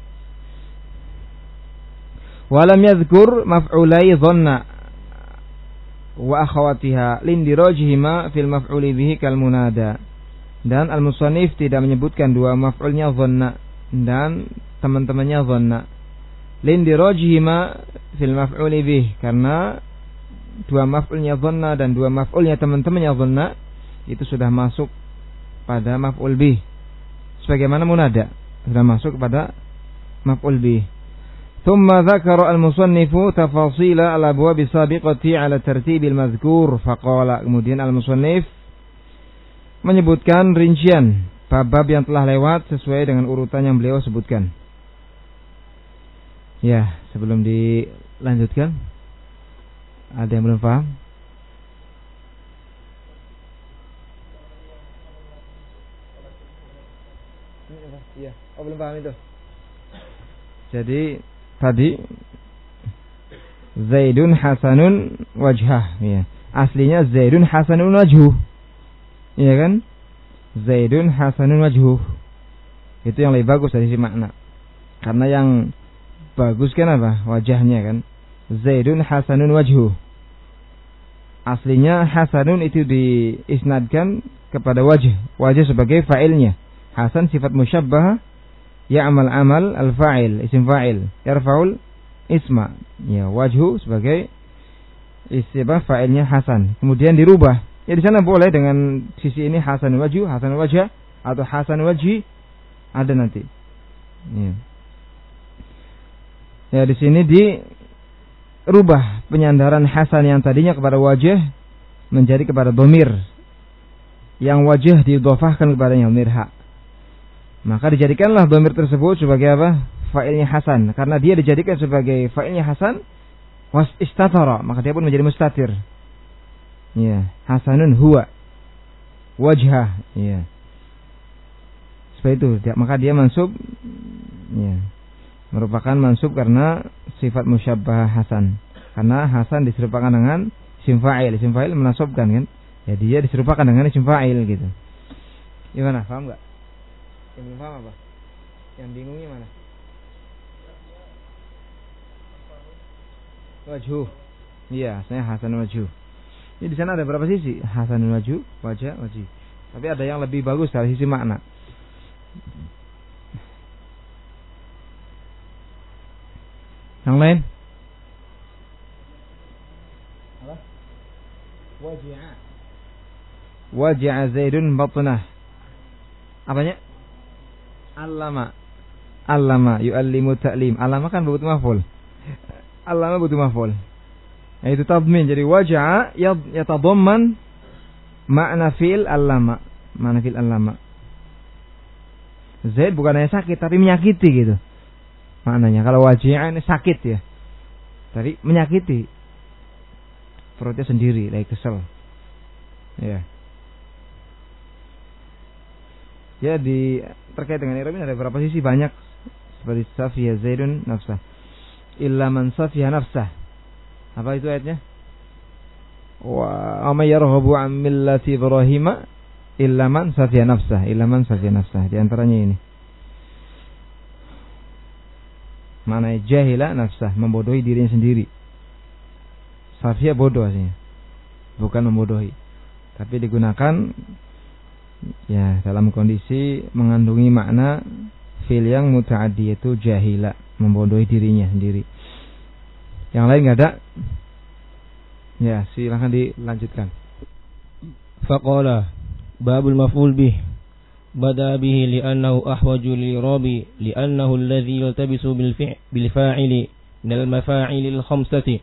Walam yadhkur maf'ulai dhanna wa akhawatiha lindirajihima fil maf'uli bihi kal munada. Dan al-musannif tidak menyebutkan dua maf'ulnya dhanna dan teman-temannya dhanna. Lindirajihima fil maf'uli bihi, karena dua maf'ulnya dhanna dan dua maf'ulnya teman-temannya dhanna itu sudah masuk pada maf'ul bihi. Sebagaimana munada sudah masuk kepada maf'ul bihi. ثم ذكر المصنف تفاصيل الأبواب السابقة على ترتيب المذكور فقال. Kemudian al-musannif menyebutkan rincian bab-bab yang telah lewat sesuai dengan urutan yang beliau sebutkan. Ya, sebelum dilanjutkan, ada yang belum paham? Iya, oh belum paham itu. Jadi tadi Zaidun hasanun wajhah, ya. Aslinya Zaidun hasanun wajhuh. Iya kan? Zaidun hasanun wajhuh. Itu yang lebih bagus dari si makna. Karena yang bagus kan apa? Wajahnya kan. Zaidun hasanun wajhuh. Aslinya hasanun itu diisnadkan kepada wajh. Wajh sebagai fa'ilnya. Hasan sifat musyabbah. Ya'mal amal al-fa'il, isim fa'il, yarfa'ul isma. Ya, wajhu sebagai isim fa'ilnya hasan. Kemudian dirubah. Ya di sana boleh dengan sisi ini hasan wajhu, hasan wajah atau hasan wajhi ada nanti. Ya. Ya di sini dirubah penyandaran hasan yang tadinya kepada wajah menjadi kepada dhamir. Yang wajah diidhafahkan kepadanya dhamir ha. Maka dijadikanlah dhamir tersebut sebagai apa? Fa'ilnya hasan. Karena dia dijadikan sebagai fa'ilnya hasan, was istatara, maka dia pun menjadi mustatir. Ya, hasanun huwa wajhah. Ya. Seperti itu. Maka dia mansub, ya, merupakan mansub karena sifat musyabbah hasan. Karena hasan diserupakan dengan isim fa'il. Isim fa'il menasabkan kan? Ya, dia diserupakan dengan isim fa'il gitu. Gimana? Paham enggak? Yang belum paham apa? Yang bingungnya mana? Wajhu. Iya, saya hasan wajhu. Ini di sana ada berapa sisi? Hasan wajhu, wajah, wajhi. Tapi ada yang lebih bagus dari sisi makna. Yang lain? Apa? Waj'a. Waj'a Zaidun batnah. Apanya? Allama. Allama yu'allimu ta'lim. Allama kan butuh maf'ul. Allama butuh maf'ul. Itu tadmin. Jadi waja'a yatadamman makna fi'il allama. Makna fi'il allama. Zaid bukan hanya sakit tapi menyakiti gitu. Maknanya kalau waji'a ini sakit ya. Tadi menyakiti. Perutnya sendiri, lagi kesel. Ya. Ya di terkait dengan i'rab ini ada beberapa sisi banyak seperti safiya Zaidun nafsah. Illa man safiya nafsah. Apa itu ayatnya? Wa amay yarghabu an millati Ibrahim illa man safiya nafsah, illa man safiya nafsah. Di antaranya ini. Maknanya jahila nafsah, membodohi dirinya sendiri. Safiya bodoh aslinya. Bukan membodohi. Tapi digunakan ya dalam kondisi mengandungi makna fi'il yang muta'addi, yaitu jahila, membodohi dirinya sendiri. Yang lain enggak ada? Ya, silakan dilanjutkan. Faqala babul maf'ul bih bada bihi li'annahu ahwaju li'rabi li'annahu alladhi yaltabisu bil fi' bil fa'ili min al mafa'il al khamsati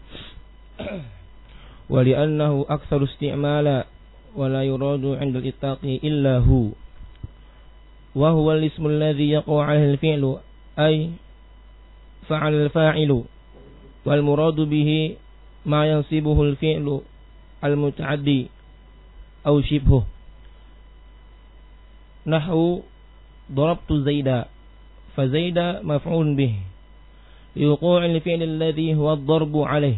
wa li'annahu aktsaru isti'mala ولا يراد عند الإطلاق إلا هو وهو الاسم الذي يقع عليه الفعل أي فعل الفاعل والمراد به ما ينصبه الفعل المتعدي أو شبهه نحو ضربت زيدا فزيد مفعول به لوقوع الفعل الذي هو الضرب عليه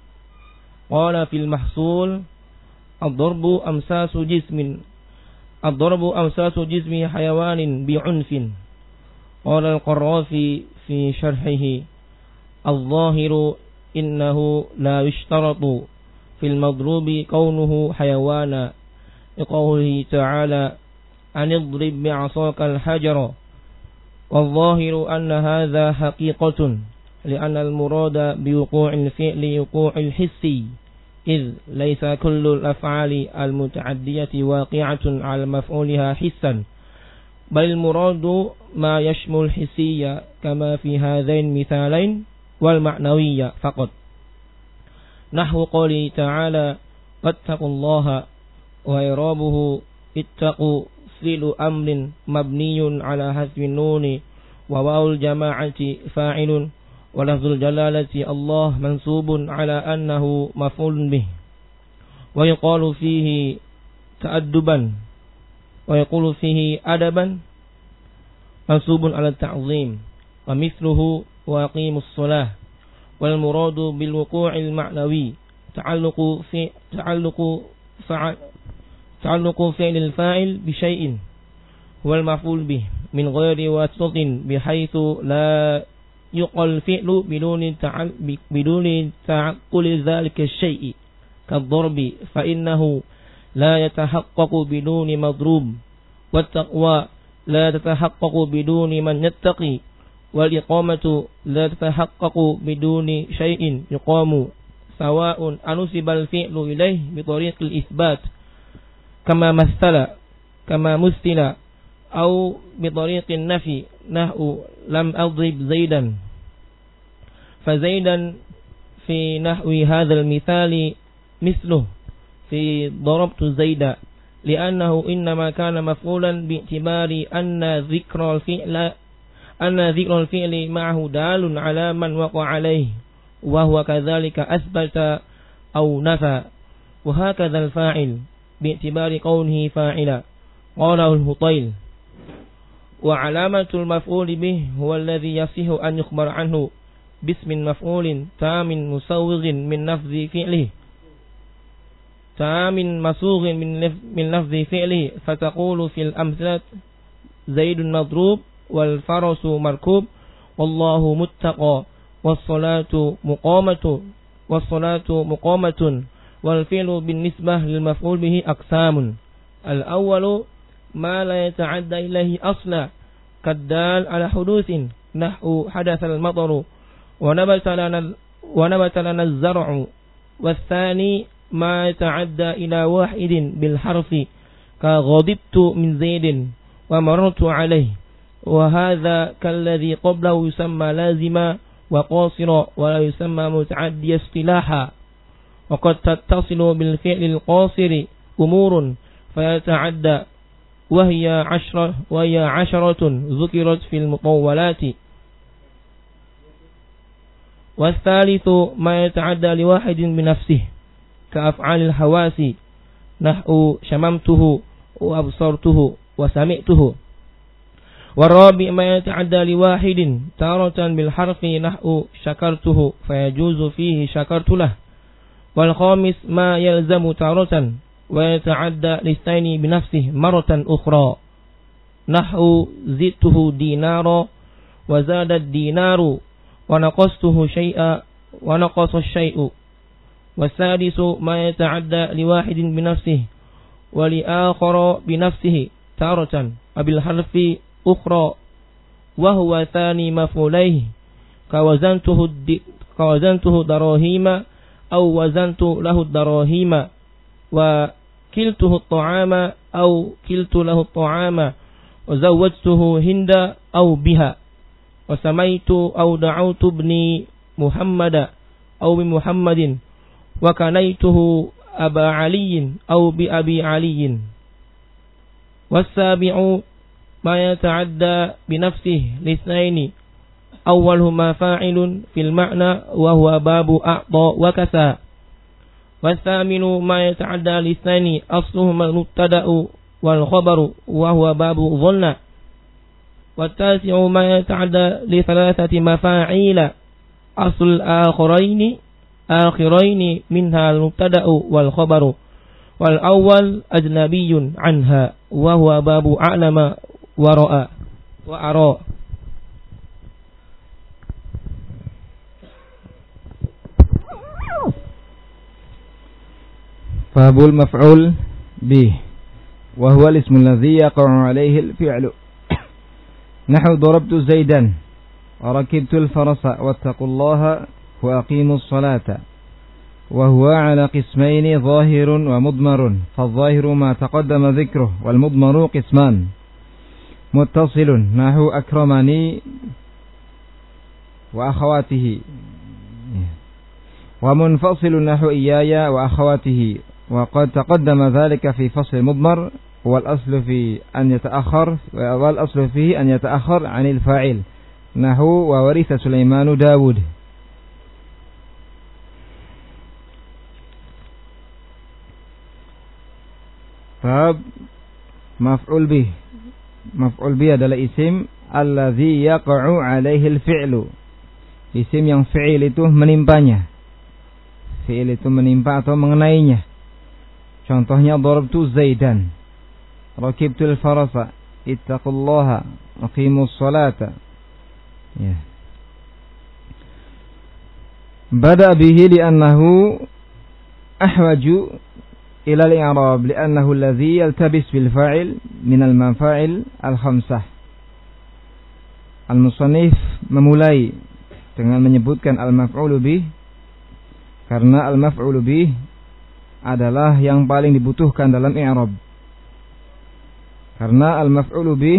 قال في المحصول الضرب أمساس جسم الضرب أمساس جسم حيوان بعنف قال القرافي في شرحه الظاهر إنه لا يشترط في المضروب كونه حيوانا لقوله تعالى أن اضرب بعصاك الحجر والظاهر أن هذا حقيقة لأن المراد بوقوع الفعل وقوع الحسي إذ ليس كل الأفعال المتعدية واقعة على مفعولها حسا بل المراد ما يشمل الحسية كما في هذين المثالين والمعنوية فقط نحو قوله تعالى واتقوا الله وإعرابه اتقوا فعل أمر مبني على حذف النون وواو الجماعة فاعل ولفظ الجلالة الله منصوب على أنه مفعول به ويقال فيه تأدبا ويقول فيه أدبا منصوب على التعظيم ومثله وأقيموا الصلاة والمراد بالوقوع المعنوي تعلق في تعلق فعل تعلق فعل الفاعل بشيء هو المفعول به من غير واسطة بحيث لا يقال الفعل بدون تعل بدون تعقل ذلك الشيء كالضرب فإنه لا يتحقق بدون مضروب والتقوى لا تتحقق بدون من يتقي والإقامة لا تتحقق بدون شيء يقام سواء أنسب الفعل إليه بطريق الإثبات كما مثل كما مثل أو بطريق النفي نحو لم أضرب زيدا فزيدا في نحو هذا المثال مثله في ضربت زيدا لأنه إنما كان مفعولا باعتبار أن ذكر الفعل أن ذكر الفعل معه دال على من وقع عليه وهو كذلك أثبت أو نفى وهكذا الفاعل باعتبار قوله فاعلا قاله الهطيل وعلامة المفعول به هو الذي يصح أن يخبر عنه باسم مفعول تام مسوغ من لفظ فعله تام مسوغ من لفظ فعله فتقول في الأمثلة زيد مضروب والفرس مركوب والله متقى والصلاة مقامة والصلاة مقامة والفعل بالنسبة للمفعول به أقسام الأول ما لا يتعدى إليه أصلا كالدال على حدوث نحو حدث المطر ونبت لنا ونبت لنا الزرع والثاني ما يتعدى إلى واحد بالحرف كغضبت من زيد ومررت عليه وهذا كالذي قبله يسمى لازما وقاصرا ولا يسمى متعدي اصطلاحا وقد تتصل بالفعل القاصر أمور فيتعدى وهي عشرة وهي عشرة ذكرت في المطولات. والثالث ما يتعدى لواحد بنفسه كأفعال الحواس نحو شممته وأبصرته وسمعته. والرابع ما يتعدى لواحد تارة بالحرف نحو شكرته فيجوز فيه شكرت له. والخامس ما يلزم تارة ويتعدى لاثنين بنفسه مرة أخرى نحو زدته دينارا وزاد الدينار ونقصته شيئا ونقص الشيء. والسادس ما يتعدى لواحد بنفسه ولآخر بنفسه تارة وبالحرف أخرى وهو ثاني مفعوليه كوزنته كوزنته دراهيم أو وزنت له الدراهيم وكلته الطعام أو كلت له الطعام وزوجته هند أو بها وسميت أو دعوت ابني محمد أو بمحمد وكنيته أبا علي أو بأبي علي. والسابع ما يتعدى بنفسه لاثنين أولهما فاعل في المعنى وهو باب أعطى وكسى. والثامن ما يتعدى لاثنين أصلهما المبتدأ والخبر وهو باب ظن. والتاسع ما يتعدى لثلاثة مفاعيل أصل الآخرين آخرين منها المبتدأ والخبر والأول أجنبي عنها وهو باب أعلم ورأى وأرى. باب المفعول به وهو الاسم الذي يقع عليه الفعل نحو ضربت زيدا وركبت الفرس واتقوا الله وأقيموا الصلاة. وهو على قسمين ظاهر ومضمر فالظاهر ما تقدم ذكره والمضمر قسمان متصل نحو أكرمني وأخواته ومنفصل نحو إياي وأخواته. وقد تقدم ذلك في فصل المضمر والأصل في أن يتأخر والأصل فيه أن يتأخر عن الفاعل نحو وورث سليمان داود. Bab maf'ul bih. Maf'ul bih adalah isim alladzi yaqa'u 'alaihi al-fi'lu. Isim yang fi'il itu menimpanya. Fi'il itu menimpa atau mengenainya. Contohnya darabtu Zaidan, rakibtul farasa, ittaqullaha, aqimus salata. Ya. Bada bihi li'annahu ahwaju ila al-i'rab li'annahu alladhi yaltabis bil fa'il min al-mafa'il al-khamsah. Al-musannif memulai dengan menyebutkan al-maf'ulu bih karena al-maf'ulu bih adalah yang paling dibutuhkan dalam i'rab. Karena al-maf'ulu bih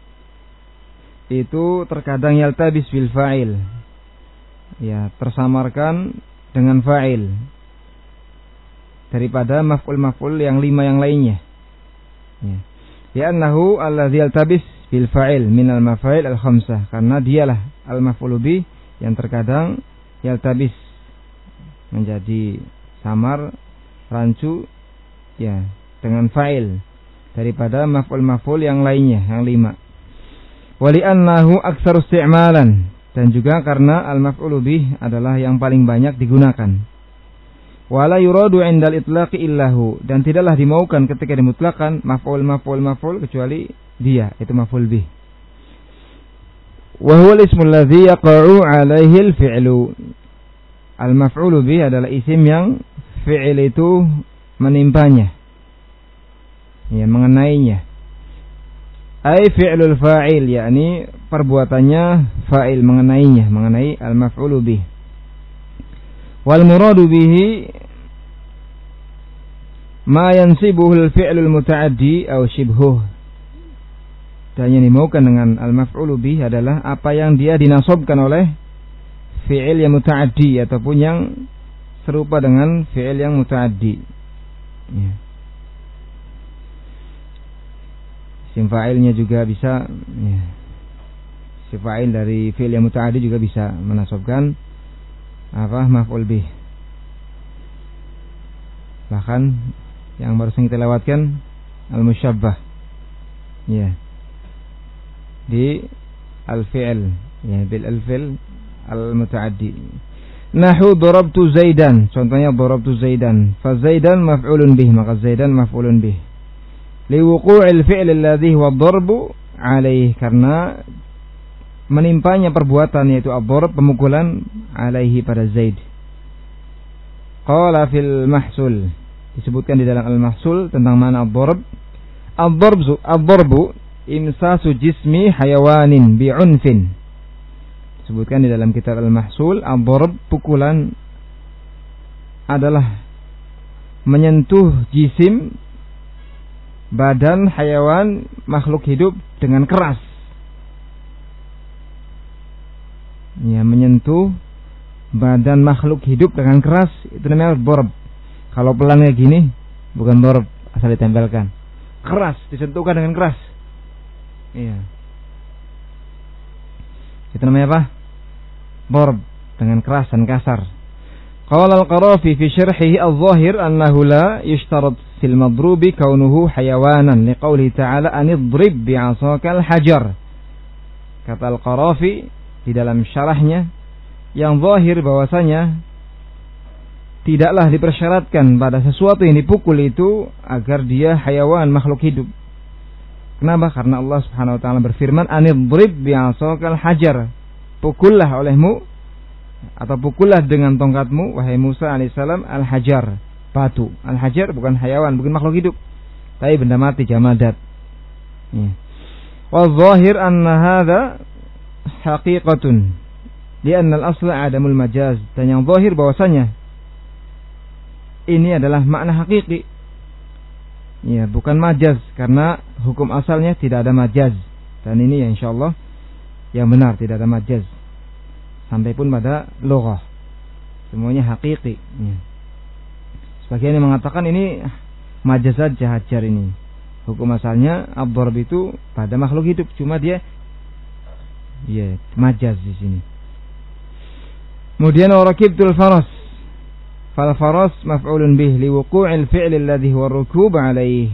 itu terkadang yaltabis bil fa'il. Ya, tersamarkan dengan fa'il daripada maf'ul-maf'ul yang lima yang lainnya. Ya. Li'annahu alladhi yaltabis bil fa'il min al-mafa'il al-khamsah. Karena dialah al-maf'ulu bih yang terkadang yaltabis menjadi samar, rancu ya dengan fa'il daripada maf'ul-maf'ul yang lainnya yang lima. Wa li'annahu aktsaru isti'malan, dan juga karena al-maf'ulu bih adalah yang paling banyak digunakan. Wala yuradu 'indal itlaqi illahu, dan tidaklah dimaukan ketika dimutlakan maf'ul maf'ul maf'ul kecuali dia, itu maf'ul bih. Wa huwa al-ismu alladhi yaqa'u 'alaihi al-fi'lu. Al-maf'ulu bih adalah isim yang fi'il itu menimpanya, ya, mengenainya. Ai fi'lul fa'il, yakni perbuatannya fa'il, mengenainya, mengenai al-maf'ulu bih. Wal muradu bihi ma yansibuhu al-fi'lul muta'addi aw shibhuh. Dan yang dimaukan dengan al-maf'ulu bih adalah apa yang dia dinasobkan oleh fi'il yang muta'addi ataupun yang serupa dengan fi'il yang muta'addi. Ya. Isim fa'ilnya juga bisa, ya. Isim fa'il dari fi'il yang muta'addi juga bisa menasabkan apa maf'ul bih. Bahkan yang barusan kita lewatkan al-musyabbah, ya, di al-fi'il, ya, bil al-fi'il al-muta'addi. Nahu darabtu Zaidan, contohnya darabtu Zaidan, fa Zaidan maf'ulun bih, maka Zaidan maf'ulun bih. Li wuqu'il fi'l alladhi huwa ad-darbu alaihi, karena menimpanya perbuatan yaitu ad-darb, pemukulan, alaihi pada Zaid. Qala fil mahsul, disebutkan di dalam al-mahsul tentang mana ad-darb. Ad-darbu ad-darbu imsasu jismi hayawanin bi'unfin. Disebutkan di dalam kitab al-mahsul, ad-darb, pukulan, adalah menyentuh jisim, badan hayawan, makhluk hidup dengan keras. Ya, menyentuh badan makhluk hidup dengan keras, itu namanya darb. Kalau pelan kayak gini bukan darb, asal ditempelkan. Keras, disentuhkan dengan keras. Iya. Itu namanya apa? Darb, dengan keras dan kasar. Qala al-Qarafi fi syarhihi adh-dhahir annahu la yushtarat fil madrubi kaunuhu hayawanan liqaulihi ta'ala anidrib bi'asaka al-hajar. Kata al-Qarafi di dalam syarahnya, yang zahir bahwasanya tidaklah dipersyaratkan pada sesuatu yang dipukul itu agar dia hayawan, makhluk hidup. Kenapa? Karena Allah Subhanahu wa taala berfirman anidrib bi'asaka al-hajar. Pukullah olehmu atau pukullah dengan tongkatmu wahai Musa alaihissalam al-hajar, batu. Al-hajar bukan hayawan, bukan makhluk hidup, tapi benda mati, jamadat. Ya. Wa zahir anna hadza haqiqatun li'anna al-asla adamul majaz, dan yang zahir bahwasanya ini adalah makna hakiki. Ya, bukan majaz, karena hukum asalnya tidak ada majaz. Dan ini ya insyaallah yang benar, tidak ada majaz. Sampai pun pada lughah semuanya hakiki. Ya. Sebagian yang mengatakan ini majaz saja, hajar ini. Hukum asalnya ad-darb itu pada makhluk hidup, cuma dia ya majaz di sini. Kemudian warakibtul faras, fal faras maf'ulun bih li wuqu'il fi'l alladhi huwa ar-rukub 'alayhi.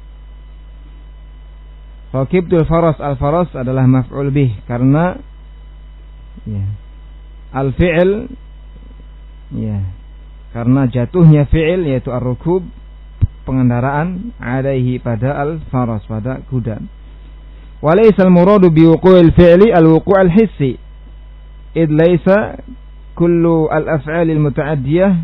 Rakibtul faras, al faras adalah maf'ul bih karena ya, al-fi'il, ya, karena jatuhnya fi'il yaitu ar-rukub, pengendaraan, alaihi pada al-faras, pada kuda. Walaysa al-muradu bi wuqu'il fi'li al-wuqu' al-hissi, id laysa kullu al-af'al al-muta'addiyah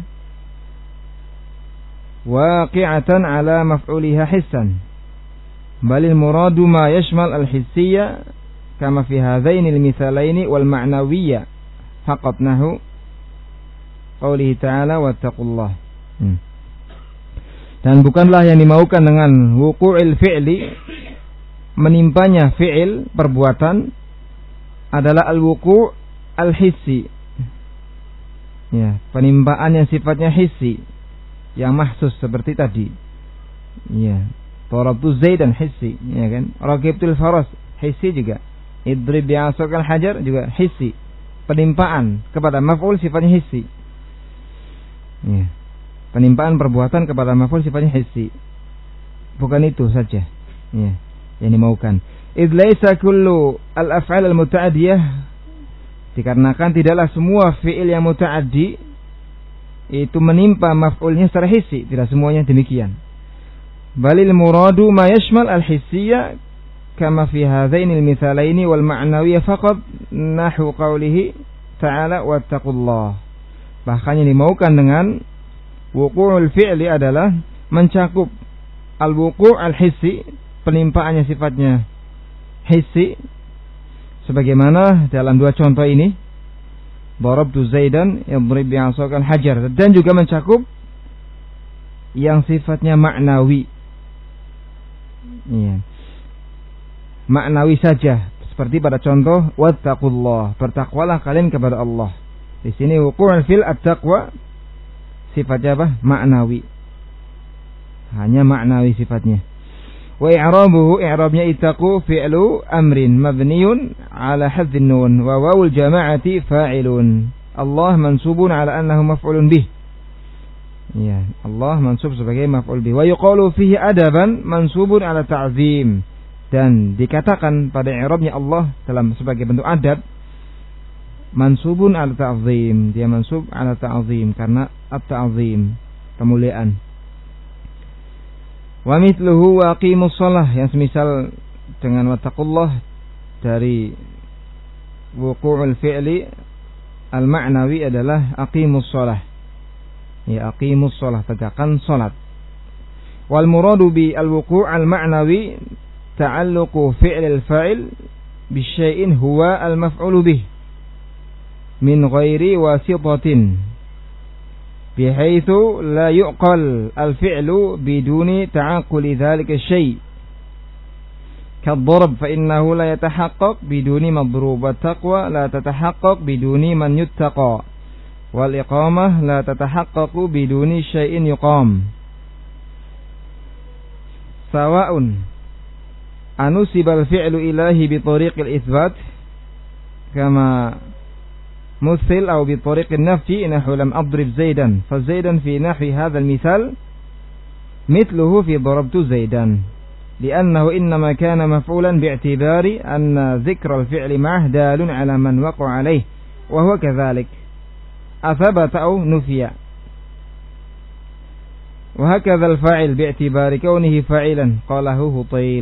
waqi'atan ala maf'uliha hissan, bal al-muradu ma yashmal al-hissiyya kama fi hadhaini al-mithalaini wal ma'nawiyya faqat nahu qaulihi ta'ala wattaqullah. hmm. Dan bukanlah yang dimaukan dengan wuqu'il fi'li, menimpanya fi'il, perbuatan, adalah al-wuqu' al-hissi, ya, penimpaan yang sifatnya hissi, yang mahsus seperti tadi. Ya, darabtu Zaidan hissi, ya kan? Raqibtul faras hissi juga. Idrib bi'asakal hajar juga hissi, penimpaan kepada maf'ul sifatnya hissi. Ya. Penimpaan perbuatan kepada maf'ul sifatnya hissi. Bukan itu saja, ya, yang dimaukan. Idz laisa kullu al-af'al al-muta'addiyah, dikarenakan tidaklah semua fi'il yang muta'addi itu menimpa maf'ulnya secara hissi, tidak semuanya demikian. Balil muradu ma yashmal al-hissiyya kama fi hadzaini al-mithalaini wal ma'nawiyya faqat nahu qawlihi ta'ala wattaqullah. Bahkan yang dimaukan dengan wuqu'ul fi'li adalah mencakup al-wuqu' al-hissi, penimpaannya sifatnya hissi, sebagaimana dalam dua contoh ini, darabtu Zaidan yadrib bi'asakal hajar, dan juga mencakup yang sifatnya maknawi. Iya. Maknawi saja, seperti pada contoh wattaqullah, bertakwalah kalian kepada Allah. Di sini wuqu'ul fil at-taqwa sifatnya apa? Ma'nawi. Hanya ma'nawi sifatnya. Wa i'rabuhu i'rabnya ittaqu fi'lu amrin mabniyun ala hadzin nun wa wawul jama'ati fa'ilun. Allah mansubun ala annahu maf'ulun bih. Ya, Allah mansub sebagai maf'ul bih. Wa yuqalu fihi adaban mansubun ala ta'zim. Dan dikatakan pada i'rabnya Allah dalam sebagai bentuk adab mansubun ala ta'zim. Dia mansub ala ta'zim karena at-ta'zim, kemuliaan. Wa mithluhu wa aqimus shalah, yang semisal dengan wattaqullah dari wuqu'ul fi'li al-ma'nawi adalah aqimus shalah. Ya, aqimus shalah, tegakkan salat. Wal muradu bi al-wuqu' al-ma'nawi ta'alluqu fi'lil fa'il bi syai'in huwa al-maf'ulu bih min ghairi wasitatin بحيث لا يعقل الفعل بدون تعقل ذلك الشيء كالضرب فإنه لا يتحقق بدون مضروب والتقوى لا تتحقق بدون من يتقى والإقامة لا تتحقق بدون شيء يقام سواء أنسب الفعل إليه بطريق الإثبات كما مثل أو بطريق النفي نحو لم أضرب زيدا فزيدا في نحو هذا المثال مثله في ضربت زيدا لأنه إنما كان مفعولا باعتبار أن ذكر الفعل معه دال على من وقع عليه وهو كذلك أثبت أو نفي وهكذا الفاعل باعتبار كونه فاعلا قاله هطيل.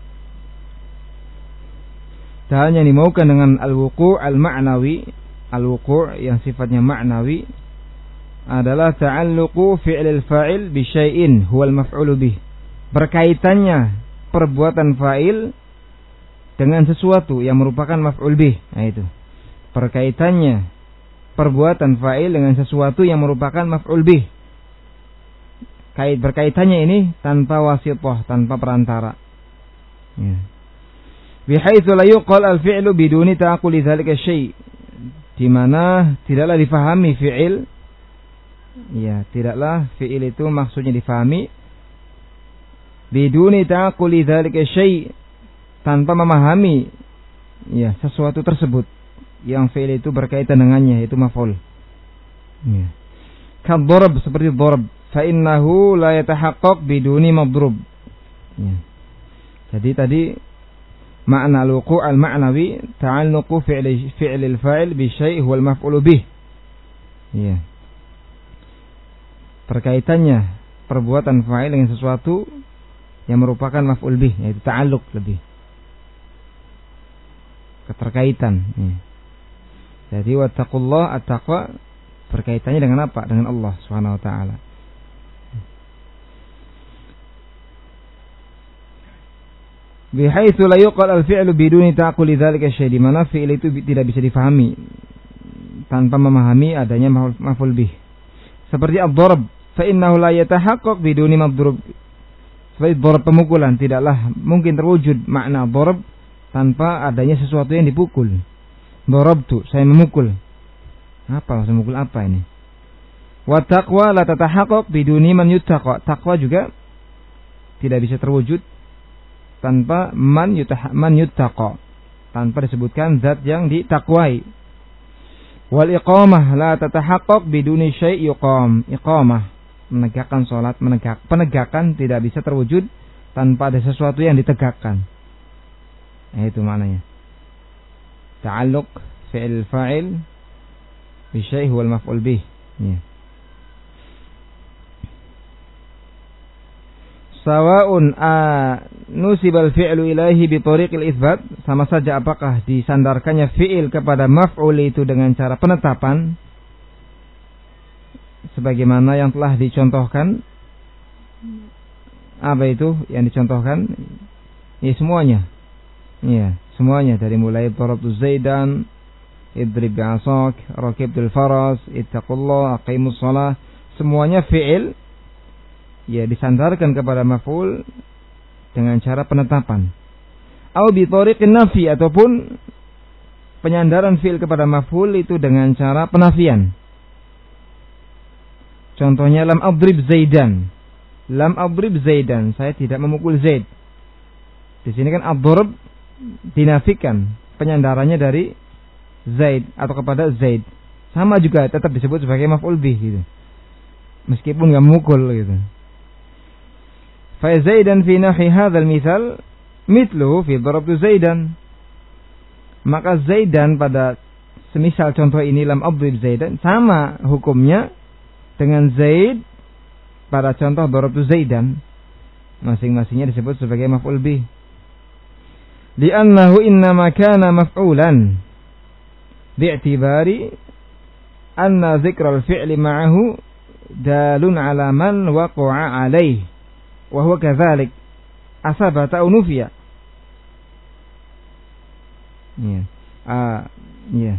Hanya dimaukan dengan al-wuqu' al-ma'nawi. Al-wuqu' yang sifatnya ma'nawi adalah ta'alluqu fi'lil fa'il bi syai'in huwal maf'ulu bih. Berkaitannya perbuatan fa'il dengan sesuatu yang merupakan maf'ul bih. Nah itu. Berkaitannya perbuatan fa'il dengan sesuatu yang merupakan maf'ul bih. Kait berkaitannya ini tanpa wasithah, tanpa perantara. Ya. Bihaitsu la yuqal al-fi'lu biduni ta'aqquli dzalika syai'. Di mana tidaklah difahami fi'il, ya tidaklah fi'il itu maksudnya difahami biduni ta'aqquli dzalika syai', tanpa memahami ya sesuatu tersebut yang fi'il itu berkaitan dengannya, yaitu maf'ul. Ya. Kadh-dharab, seperti dharab, fa innahu la yatahaqqaq biduni madrub. Ya. Jadi tadi makna al-wuqu' al-ma'nawi ta'alluqu fi'li fi'lil fa'il bi syai' huwa al-maf'ulu bih. Ya. Terkaitannya perbuatan fa'il dengan sesuatu yang merupakan maf'ul bih, yaitu ta'alluq lebih. Keterkaitan. Ya. Jadi wattaqullah, at-taqwa berkaitannya dengan apa? Dengan Allah Subhanahu wa taala. Bihaitsu la yuqal al-fi'lu biduni ta'aqquli dzalika syai', di mana fi'il itu tidak bisa difahami tanpa memahami adanya maf'ul bih. Seperti ad-darb, fa innahu la yatahaqqaq biduni madrub. Seperti darb, pemukulan, tidaklah mungkin terwujud makna darb tanpa adanya sesuatu yang dipukul. Darabtu, saya memukul. Apa maksud memukul apa ini? Wa taqwa la tatahaqqaq biduni man yuttaqa. Taqwa juga tidak bisa terwujud tanpa man yutah man yuttaqa, tanpa disebutkan zat yang ditakwai. Wal iqamah la tatahaqqaq biduni syai' yuqam. Iqamah, menegakkan salat, menegak penegakan tidak bisa terwujud tanpa ada sesuatu yang ditegakkan. Nah, itu maknanya. Ta'alluq fi'il fa'il bi syai' huwal maf'ul bih. Ya. Sawa'un a nusibal fi'lu ilaihi bi tariqil itsbat, sama saja apakah disandarkannya fi'il kepada maf'ul itu dengan cara penetapan sebagaimana yang telah dicontohkan. Apa itu yang dicontohkan? Ya semuanya. Ya, semuanya dari mulai darabtu zaidan, idrib bi'asak, rakibtul faras, ittaqullah, aqimus shalah, semuanya fi'il ya disandarkan kepada maf'ul dengan cara penetapan. Au bi tariqin nafi, ataupun penyandaran fi'il kepada maf'ul itu dengan cara penafian. Contohnya lam adrib Zaidan. Lam adrib Zaidan, saya tidak memukul Zaid. Di sini kan adrib dinafikan, penyandarannya dari Zaid atau kepada Zaid. Sama juga tetap disebut sebagai maf'ul bih gitu. Meskipun enggak memukul gitu. Fa Zaidan fi nahi hadzal mithal mithluhu fi darabtu Zaidan. Maka Zaidan pada semisal contoh ini lam adrib Zaidan sama hukumnya dengan Zaid pada contoh darabtu Zaidan. Masing-masingnya disebut sebagai maf'ul bih. Li'annahu innama kana maf'ulan bi'tibari anna dzikra al-fi'li ma'ahu dalun 'ala man waqa'a 'alaihi wa huwa kadzalik asabata aw nufiya. Ya. Ah, ya.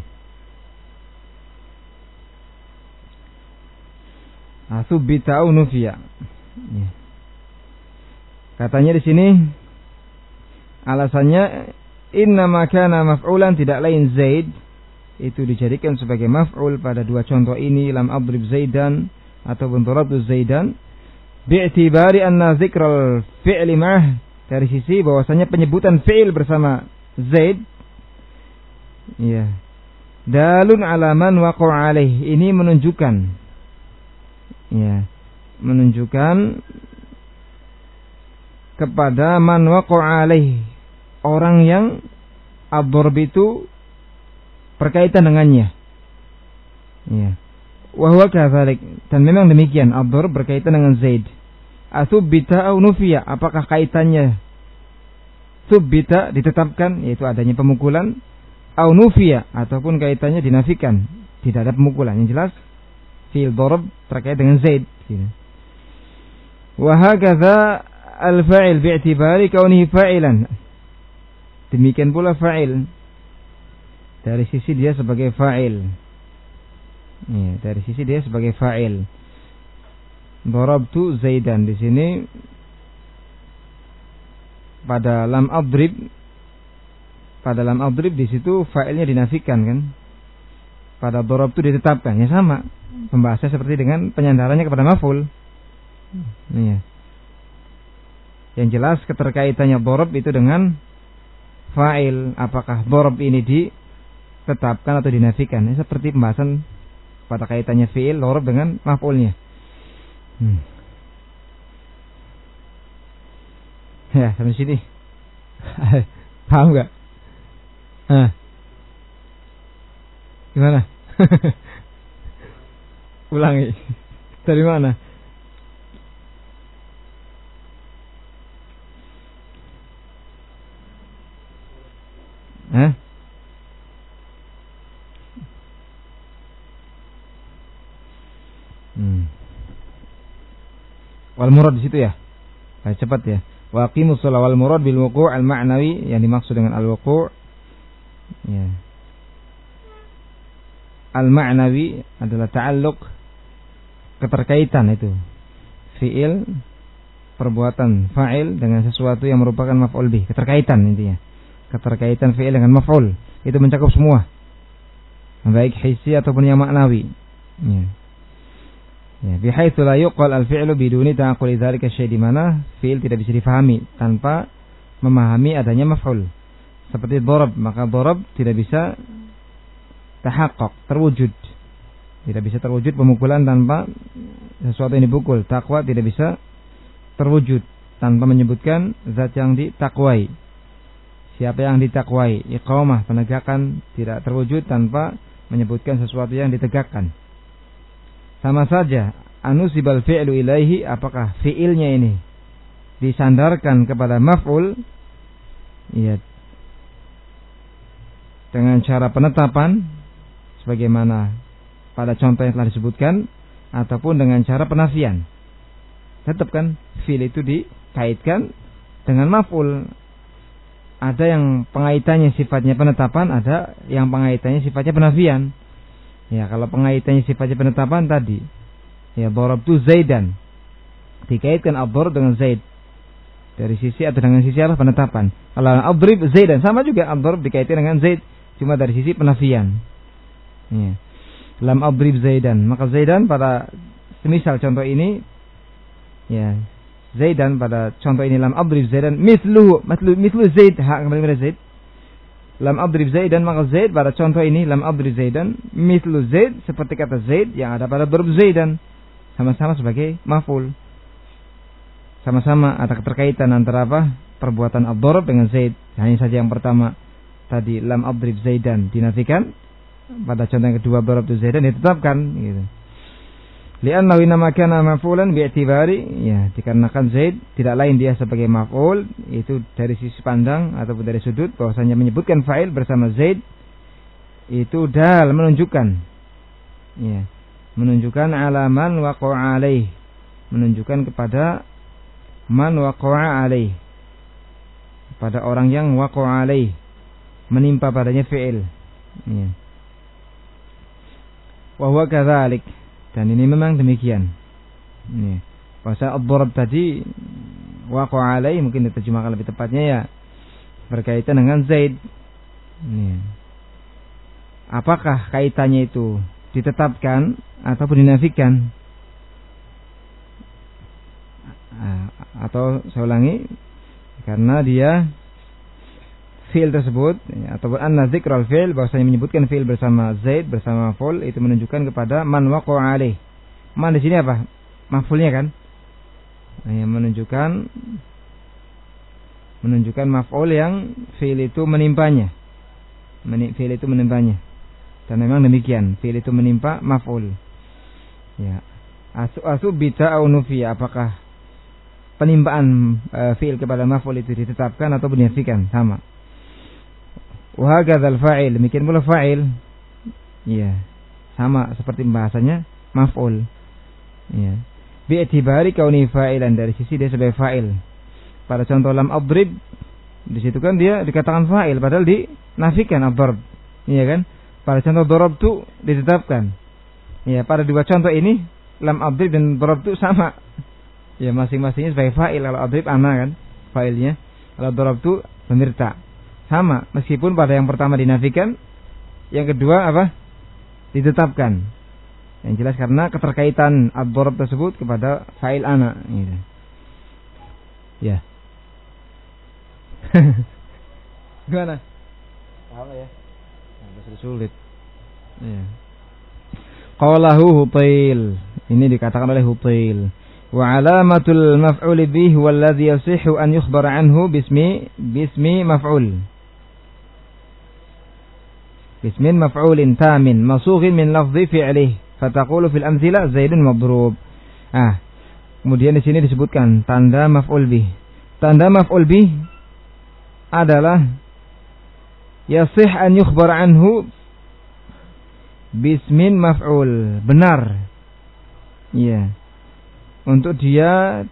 Asubita aw nufiya. Ya. Katanya di sini alasannya innama kana maf'ulan, tidak lain Zaid itu dijadikan sebagai maf'ul pada dua contoh ini, lam adrib Zaidan ataupun darabtu Zaidan, bi'tibari anna dzikral fi'li ma'ah, dari sisi bahwasanya penyebutan fi'il bersama Zaid ya dalun 'ala man waqa'a 'alaihi, ini menunjukkan ya menunjukkan kepada man waqa'a 'alaihi, orang yang ad-darb itu berkaitan dengannya. Ya. Wa huwa kadzalik, dan memang demikian ad-darb berkaitan dengan Zaid. Atsubbita aw nufiya, apakah kaitannya subbita ditetapkan yaitu adanya pemukulan, aw nufiya ataupun kaitannya dinafikan tidak ada pemukulan. Yang jelas fi'il darab terkait dengan Zaid gitu. Wa hakadza al-fa'il bi'tibari kaunihi fa'ilan. Demikian pula fa'il dari sisi dia sebagai fa'il. Ya, dari sisi dia sebagai fa'il. Darabtu Zaidan, di sini pada lam adrib, pada lam adrib di situ fa'ilnya dinafikan kan. Pada darabtu ditetapkan, ya sama. Pembahasannya seperti dengan penyandarannya kepada maf'ul. Iya. Yang jelas keterkaitannya darab itu dengan fa'il. Apakah darab ini ditetapkan atau dinafikan? Ini seperti pembahasan pada kaitannya fi'il darab dengan maf'ulnya. Hmm. Ya, sampai sini. Paham enggak? Hah. Gimana? Ulangi. Dari mana? Hah? Hmm. Wal murad di situ ya. Baik, cepat ya. Wa aqimus shalah wal murad bil wuqu' al ma'nawi, yang dimaksud dengan al wuqu' ya. Al ma'nawi adalah ta'alluq, keterkaitan itu. Fi'il, perbuatan fa'il dengan sesuatu yang merupakan maf'ul bih, keterkaitan intinya. Keterkaitan fi'il dengan maf'ul itu mencakup semua, baik hissi ataupun yang maknawi. Ya. Ya, bihaitsu la yuqal al-fi'lu biduni ta'aqquli dzalika syai', di mana fi'il tidak bisa difahami tanpa memahami adanya maf'ul. Seperti darab, maka darab tidak bisa tahaqqaq, terwujud. Tidak bisa terwujud pemukulan tanpa sesuatu yang dipukul. Taqwa tidak bisa terwujud tanpa menyebutkan zat yang ditakwai. Siapa yang ditakwai? Iqamah, penegakan, tidak terwujud tanpa menyebutkan sesuatu yang ditegakkan. Sama saja, anusibal fi'lu ilaihi, apakah fi'ilnya ini disandarkan kepada maf'ul ya, dengan cara penetapan sebagaimana pada contoh yang telah disebutkan, ataupun dengan cara penafian. Tetap kan fi'il itu dikaitkan dengan maf'ul. Ada yang pengaitannya sifatnya penetapan, ada yang pengaitannya sifatnya penafian. Ya, kalau pengaitannya sifatnya penetapan tadi, ya darabtu Zaidan, dikaitkan ad-darb dengan Zaid dari sisi atau dengan sisi apa? Penetapan. Kalau adrib Zaidan, sama juga ad-darb dikaitkan dengan Zaid, cuma dari sisi penafian. Ya. Lam adrib Zaidan, maka Zaidan pada semisal contoh ini, ya, Zaidan pada contoh ini lam adrib Zaidan mithlu mithlu mithlu Zaid, hak kembali pada Zaid. Lam adrib Zaidan maka Zaid pada contoh ini lam adrib Zaidan mithlu Zaid seperti kata Zaid yang ada pada verb Zaidan, sama-sama sebagai maf'ul. Sama-sama ada keterkaitan antara apa? Perbuatan ad-darb dengan Zaid. Hanya saja yang pertama tadi lam adrib Zaidan dinafikan, pada contoh yang kedua darab tu Zaidan ditetapkan gitu. Li'annahu inma kana maf'ulan bi'tibari, ya, dikarenakan Zaid tidak lain dia sebagai maf'ul, itu dari sisi pandang ataupun dari sudut bahwasanya menyebutkan fa'il bersama Zaid itu dal menunjukkan, ya, menunjukkan alaman waqa'a alaih, menunjukkan kepada man waqa'a alaih, pada orang yang waqa'a alaih, menimpa padanya fi'il, ya. Wa huwa kadzalik, dan ini memang demikian. Ini bahasa ad-darab tadi waqa'a alai mungkin diterjemahkan lebih tepatnya ya berkaitan dengan Zaid. Ini. Apakah kaitannya itu ditetapkan ataupun dinafikan? Atau saya ulangi, karena dia fi'il tersebut ataupun anna dzikral fi'il bahwasanya menyebutkan fi'il bersama Zaid bersama maf'ul itu menunjukkan kepada man waqa'a alaih. Man di sini apa? Maf'ulnya kan? Yang menunjukkan menunjukkan maf'ul yang fi'il itu menimpanya. Fi'il itu menimpanya. Dan memang demikian, fi'il itu menimpa maf'ul. Ya. Asu asu bita au nufiya, apakah penimpaan uh, fi'il kepada maf'ul itu ditetapkan atau dinafikan? Sama. Wa hadzal fa'il, demikian pula fa'il, ya, sama seperti bahasanya maf'ul, ya, bi'tibari kauni fa'ilan, dari sisi dia sebagai fa'il. Pada contoh lam adrib di situ kan dia dikatakan fa'il padahal dinafikan ad-darb, iya kan? Pada contoh darabtu ditetapkan, ya. Pada dua contoh ini lam adrib dan darabtu sama, ya, masing-masingnya sebagai fa'il. Kalau adrib ana kan fa'ilnya, kalau darabtu pemirta. Sama, meskipun pada yang pertama dinafikan, yang kedua apa? Ditetapkan. Yang jelas karena keterkaitan ad-darab tersebut kepada fa'il ana gitu. Ya. Gimana? Paham ya? Nah, sulit. Ya. Qalahu Hutail. Ini dikatakan oleh Hutail. Wa alamatul maf'ul bih huwa alladhi yasihhu an yukhbara anhu bismi bismi maf'ul. Bismin maf'ulin tamin masughin min lafzi fi'lih fataqulu fil amthila Zaidun madrub. Ah, kemudian di sini disebutkan tanda maf'ul bih. Tanda maf'ul bih adalah yasih an yukhbar anhu bismin maf'ul, benar. Iya. Untuk dia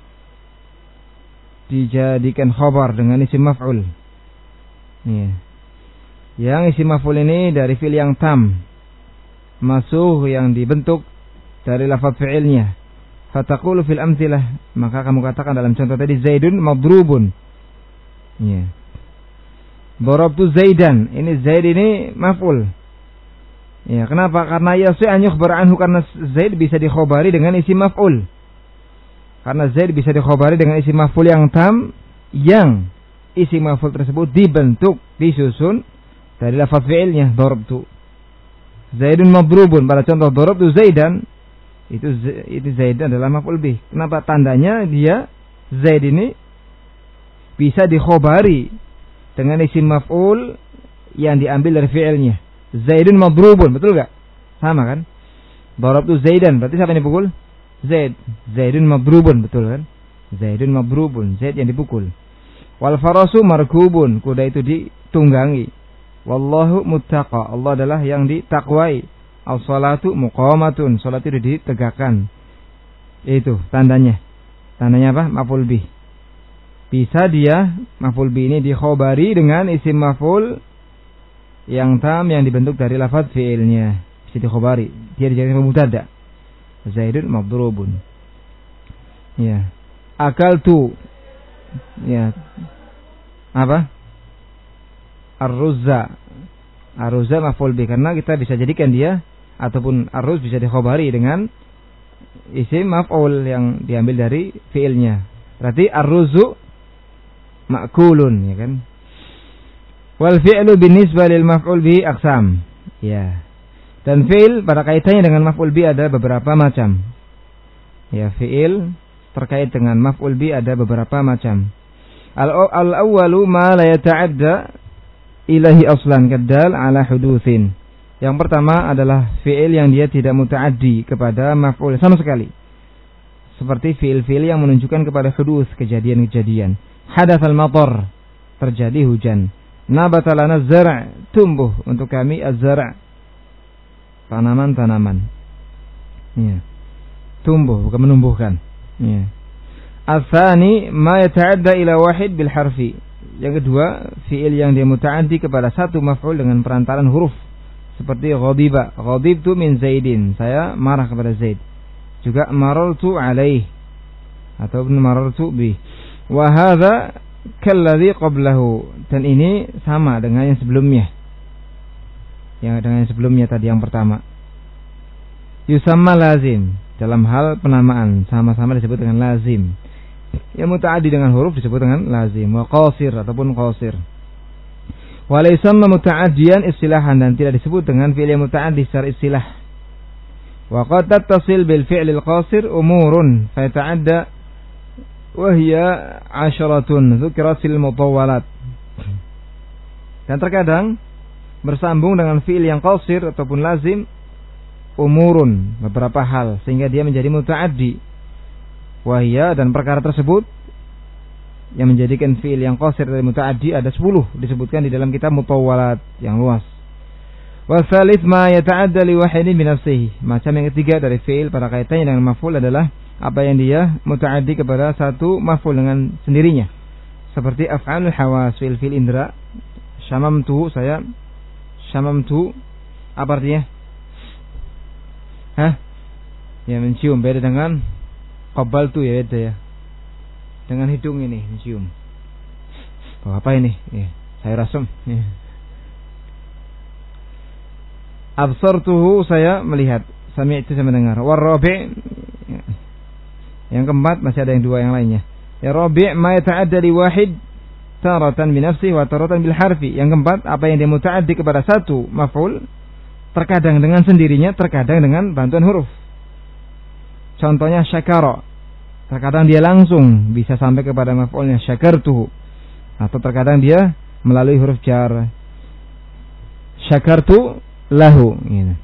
dijadikan khabar dengan isim maf'ul. Iya. Yang isim maf'ul ini dari fi'il yang tam, masuh yang dibentuk dari lafaz fi'ilnya. Fataqulu fil amtsilah, maka kamu katakan dalam contoh tadi Zaidun madrubun. Ya. Darabtu Zaidan, ini Zaid ini maf'ul. Ya, kenapa? Karena yasih an yukhbar anhu, karena Zaid bisa dikhobari dengan isim maf'ul. Karena Zaid bisa dikhobari dengan isim maf'ul yang tam, yang isim maf'ul tersebut dibentuk, disusun dari lafaz fi'ilnya darabtu. Zaidun madrubun, pada contoh darabtu Zaidan, itu itu Zaidan adalah maf'ul bih. Kenapa? Tandanya dia Zaid ini bisa dikhobari dengan isim maf'ul yang diambil dari fi'ilnya. Zaidun madrubun, betul enggak? Sama kan? Darabtu Zaidan, berarti siapa yang dipukul? Zaid. Zaidun madrubun, betul kan? Zaidun madrubun, Zaid yang dipukul. Wal farasu markubun, kuda itu ditunggangi. Wallahu muttaqa, Allah adalah yang ditakwai. As-salatu muqamatun, salat itu ditegakkan. Itu tandanya. Tandanya apa? Maf'ul bih. Bisa dia maf'ul bih ini dikhobari dengan isim maf'ul yang tam yang dibentuk dari lafaz fi'ilnya. Bisa dikhobari, dia dijadikan mubtada. Zaidun madrubun. Ya. Akaltu. Ya. Apa? Ar-ruzza. Ar-ruzza maf'ul bih, karena kita bisa jadikan dia ataupun ar-ruz bisa dikhobari dengan isim maf'ul yang diambil dari fiilnya. Berarti ar-ruzu ma'kulun, ya kan? Wal fi'lu binisbah lil maf'ul bihi aqsam. Ya. Dan fi'il pada kaitannya dengan maf'ul bihi ada beberapa macam. Ya, fi'il terkait dengan maf'ul bihi ada beberapa macam. Al-awwalu ma la yata'adda ilahi aslan kadal ala hudutsin. Yang pertama adalah fi'il yang dia tidak muta'addi kepada maf'ul sama sekali. Seperti fi'il-fi'il yang menunjukkan kepada hudus, kejadian-kejadian. Hadatsal matar, terjadi hujan. Nabata lana zar', tumbuh untuk kami az-zar', tanaman-tanaman. Ya. Tumbuh bukan menumbuhkan. Ya. Al-thani ma yata'adda ila wahid bil harfi. Yang kedua, fi'il yang dia muta'addi kepada satu maf'ul dengan perantaran huruf. Seperti ghadiba, ghadibtu min Zaidin, saya marah kepada Zaid. Juga marartu alaih atau marartu bi. Wa hadza kalladzi qablahu, dan ini sama dengan yang sebelumnya. Yang dengan yang sebelumnya tadi yang pertama. Yusamma lazim, dalam hal penamaan sama-sama disebut dengan lazim. Yang muta'addi dengan huruf disebut dengan lazim. Wa qasir ataupun qasir. Wa laysa muta'addiyan istilahan, dan tidak disebut dengan fi'il yang muta'addi secara istilah. Wa qad tattasil bil fi'lil qasir umurun fa yata'adda wa hiya asharatun dzukirat fil mutawwalat. Dan terkadang bersambung dengan fi'il yang qasir ataupun lazim umurun, beberapa hal, sehingga dia menjadi muta'addi. Wahia, dan perkara tersebut yang menjadikan fi'il yang qasir dari muta'addi ada sepuluh, disebutkan di dalam kitab Mutawwalat yang luas. Wa tsalits ma yata'adda li wahidin bi nafsihi. Macam yang ketiga dari fi'il pada kaitannya dengan maf'ul adalah apa yang dia muta'addi kepada satu maf'ul dengan sendirinya. Seperti af'alul hawas, fi'il fi'il indra. Syamamtu, saya syamamtu, apa artinya? Hah? Ya, mencium, beda dengan qabaltu, ya beda ya. Dengan hidung ini mencium. Oh, apa ini? Ya, saya rasum. Ya. Absartuhu, saya melihat. Sami'tu, saya mendengar. Warabi', ya. Yang keempat, masih ada yang dua yang lainnya. Ya rabi' ma yata'adda li wahid taratan bi nafsihi wa taratan bil harfi. Yang keempat, apa yang dia muta'addi kepada satu maf'ul, terkadang dengan sendirinya, terkadang dengan bantuan huruf. Contohnya syakara, terkadang dia langsung bisa sampai kepada maf'ulnya syakartuhu, atau terkadang dia melalui huruf jar. Syakartu lahu, gitu.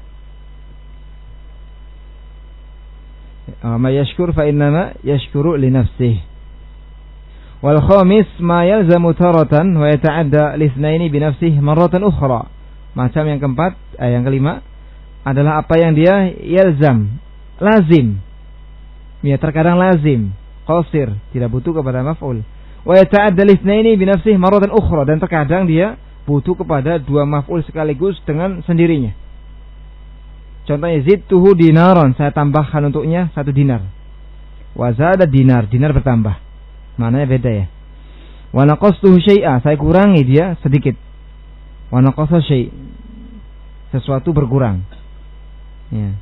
Ma yashkur fa innama yashkuru li nafsihi. Wal khamis ma yalzamu taratan wa yata'adda li itsnaini bi nafsihi marratan ukhra. Macam yang keempat, eh, yang kelima adalah apa yang dia yalzam, lazim. Ya, terkadang lazim, qasir, tidak butuh kepada maf'ul. Wa yata'adda li itsnaini bi nafsihi marratan ukhra, dan terkadang dia butuh kepada dua maf'ul sekaligus dengan sendirinya. Contohnya zidtuhu dinaron, saya tambahkan untuknya satu dinar. Wa zada dinar, dinar bertambah. Maknanya beda ya. Wa naqastuhu syai'a, saya kurangi dia sedikit. Wa naqasa syai', sesuatu berkurang. Ya.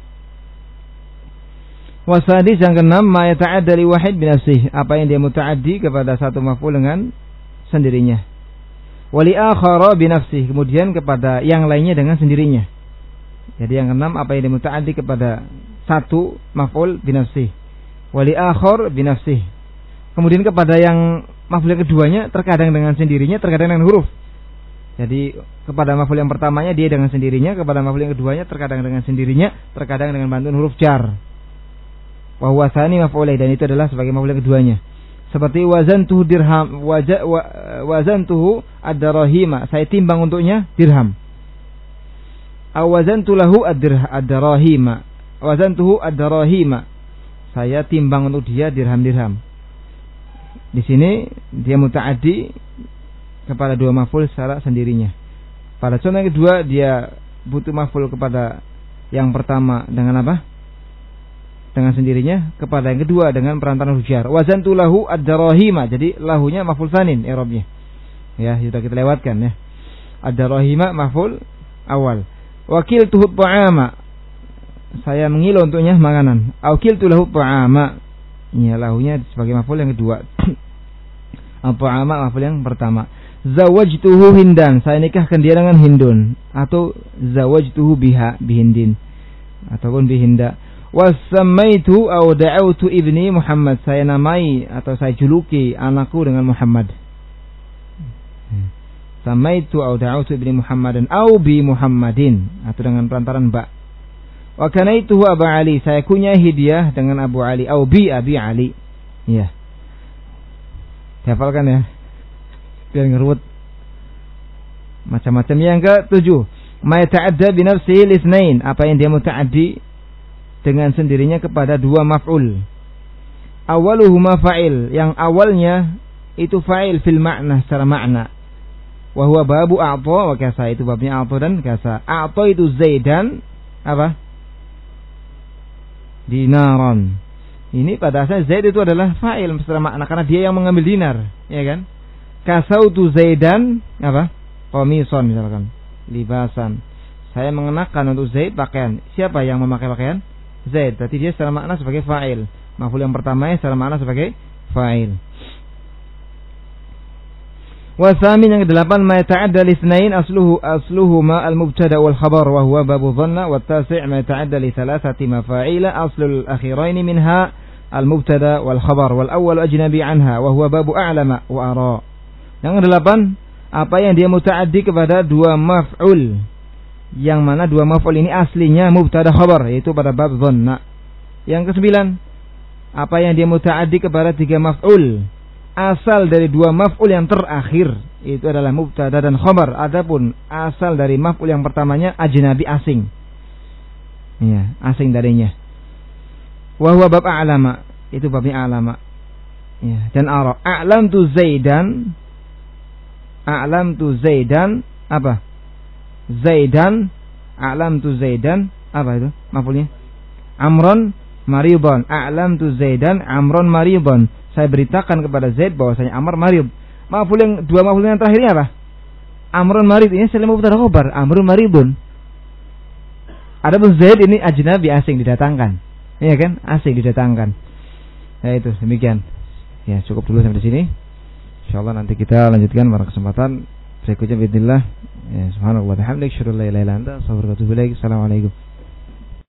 Wa sadis, yang keenam, ma yata'adda li wahid bi nafsihi, apa yang dia muta'addi kepada satu maf'ul dengan sendirinya. Wa li akhara bi nafsihi, kemudian kepada yang lainnya dengan sendirinya. Jadi yang keenam, apa yang dia muta'addi kepada satu maf'ul bi nafsihi. Wa li akhar bi nafsihi, kemudian kepada yang maf'ul yang keduanya terkadang dengan sendirinya, terkadang dengan huruf. Jadi kepada maf'ul yang pertamanya dia dengan sendirinya, kepada maf'ul yang keduanya terkadang dengan sendirinya, terkadang dengan bantuan huruf jar. Wa huwa tsani maf'ulai, dan itu adalah sebagai maf'ul yang keduanya. Seperti wazantuhu dirham, waja, wa, wazantuhu ad-darahima, saya timbang untuknya dirham. Aw wazantu lahu ad-darahima, wazantuhu ad-darahima, saya timbang untuk dia dirham-dirham. Di sini dia muta'addi kepada dua maf'ul secara sendirinya. Pada contoh yang kedua, dia butuh maf'ul kepada yang pertama dengan apa? Dengan sendirinya, kepada yang kedua dengan perantaran hujar. Wazantu lahu ad-darahima, jadi lahunya maf'ul tsanin i'rabnya. Ya, sudah kita lewatkan ya. Ad-darahima maf'ul awal. Wakiltuhu ta'ama, saya mengilu untuknya makanan. Au qiltu lahu ta'ama. Ya, lahunya sebagai maf'ul yang kedua. Ta'ama maf'ul yang pertama. Zawajtuhu Hindan, saya nikahkan dia dengan Hindun, atau zawajtuhu biha bihindin, ataupun bihinda. Wasamaitu au da'autu ibni Muhammad, saya namai atau saya juluki anakku dengan Muhammad. Samaitu au da'autu ibni Muhammadan au bi Muhammadin, atau dengan perantaran ba. Wa kanaituhu Abu Ali, saya kunyahi dia dengan Abu Ali au bi Abi Ali. Ya. Dihafalkan ya, biar ngerut. Macam-macam. Yang ketujuh, ma yata'adda bi nafsihi litsnain, apa yang dia muta'addi dengan sendirinya kepada dua maf'ul. Awaluhuma fa'il, yang awalnya itu fa'il fil makna, secara makna. Wa huwa babu a'ta wa kasa, itu babnya a'ta dan kasa. A'ta itu Zaidan apa? Dinaran. Ini pada asalnya Zaid itu adalah fa'il secara makna karena dia yang mengambil dinar, ya kan? Kasautu Zaidan apa? Qamisan misalkan, libasan. Saya mengenakan untuk Zaid pakaian. Siapa yang memakai pakaian? Zaid. Berarti dia secara makna sebagai fa'il. Maf'ul yang pertama secara makna sebagai fa'il. Wasami yang kedelapan, ma yata'adda litsnain asluhu asluhuma al-mubtada wal khabar wa huwa babu dhanna, wa tasi' ma yata'adda li thalathati mafa'ila aslul akhirain minha al-mubtada wal khabar wal awwal ajnabi anha wa huwa babu a'lama wa ara. Yang kedelapan, apa yang dia muta'addi kepada dua maf'ul, yang mana dua maf'ul ini aslinya mubtada khabar, yaitu pada bab dhanna. Yang kesembilan, apa yang dia muta'addi kepada tiga maf'ul, asal dari dua maf'ul yang terakhir, itu adalah mubtada dan khabar. Adapun asal dari maf'ul yang pertamanya ajnabi, asing. Ya, asing darinya. Wa huwa bab a'lama, itu babnya a'lama. Ya, dan ara. A'lam tu Zaidan. A'lam tu Zaidan apa? Zaidan, a'lam tu Zaidan apa itu maf'ulnya? Amron maridan. A'lam tu Zaidan amron maridan. Saya beritakan kepada Zaid bahwasanya Amr marid. Maf'ul yang dua maf'ul yang terakhirnya apa? Amrun marid, ini saling mubtada khabar, Amrun maridun. Adapun Zaid ini ajnabi, asing didatangkan. Iya kan? Asing didatangkan. Ya itu demikian. Ya, cukup dulu sampai di sini. Insyaallah nanti kita lanjutkan pada kesempatan berikutnya bismillah. Ya, subhanallah bihamdihi, asyhadu an la ilaha illa anta, astaghfiruka wa atubu ilaik. Assalamualaikum.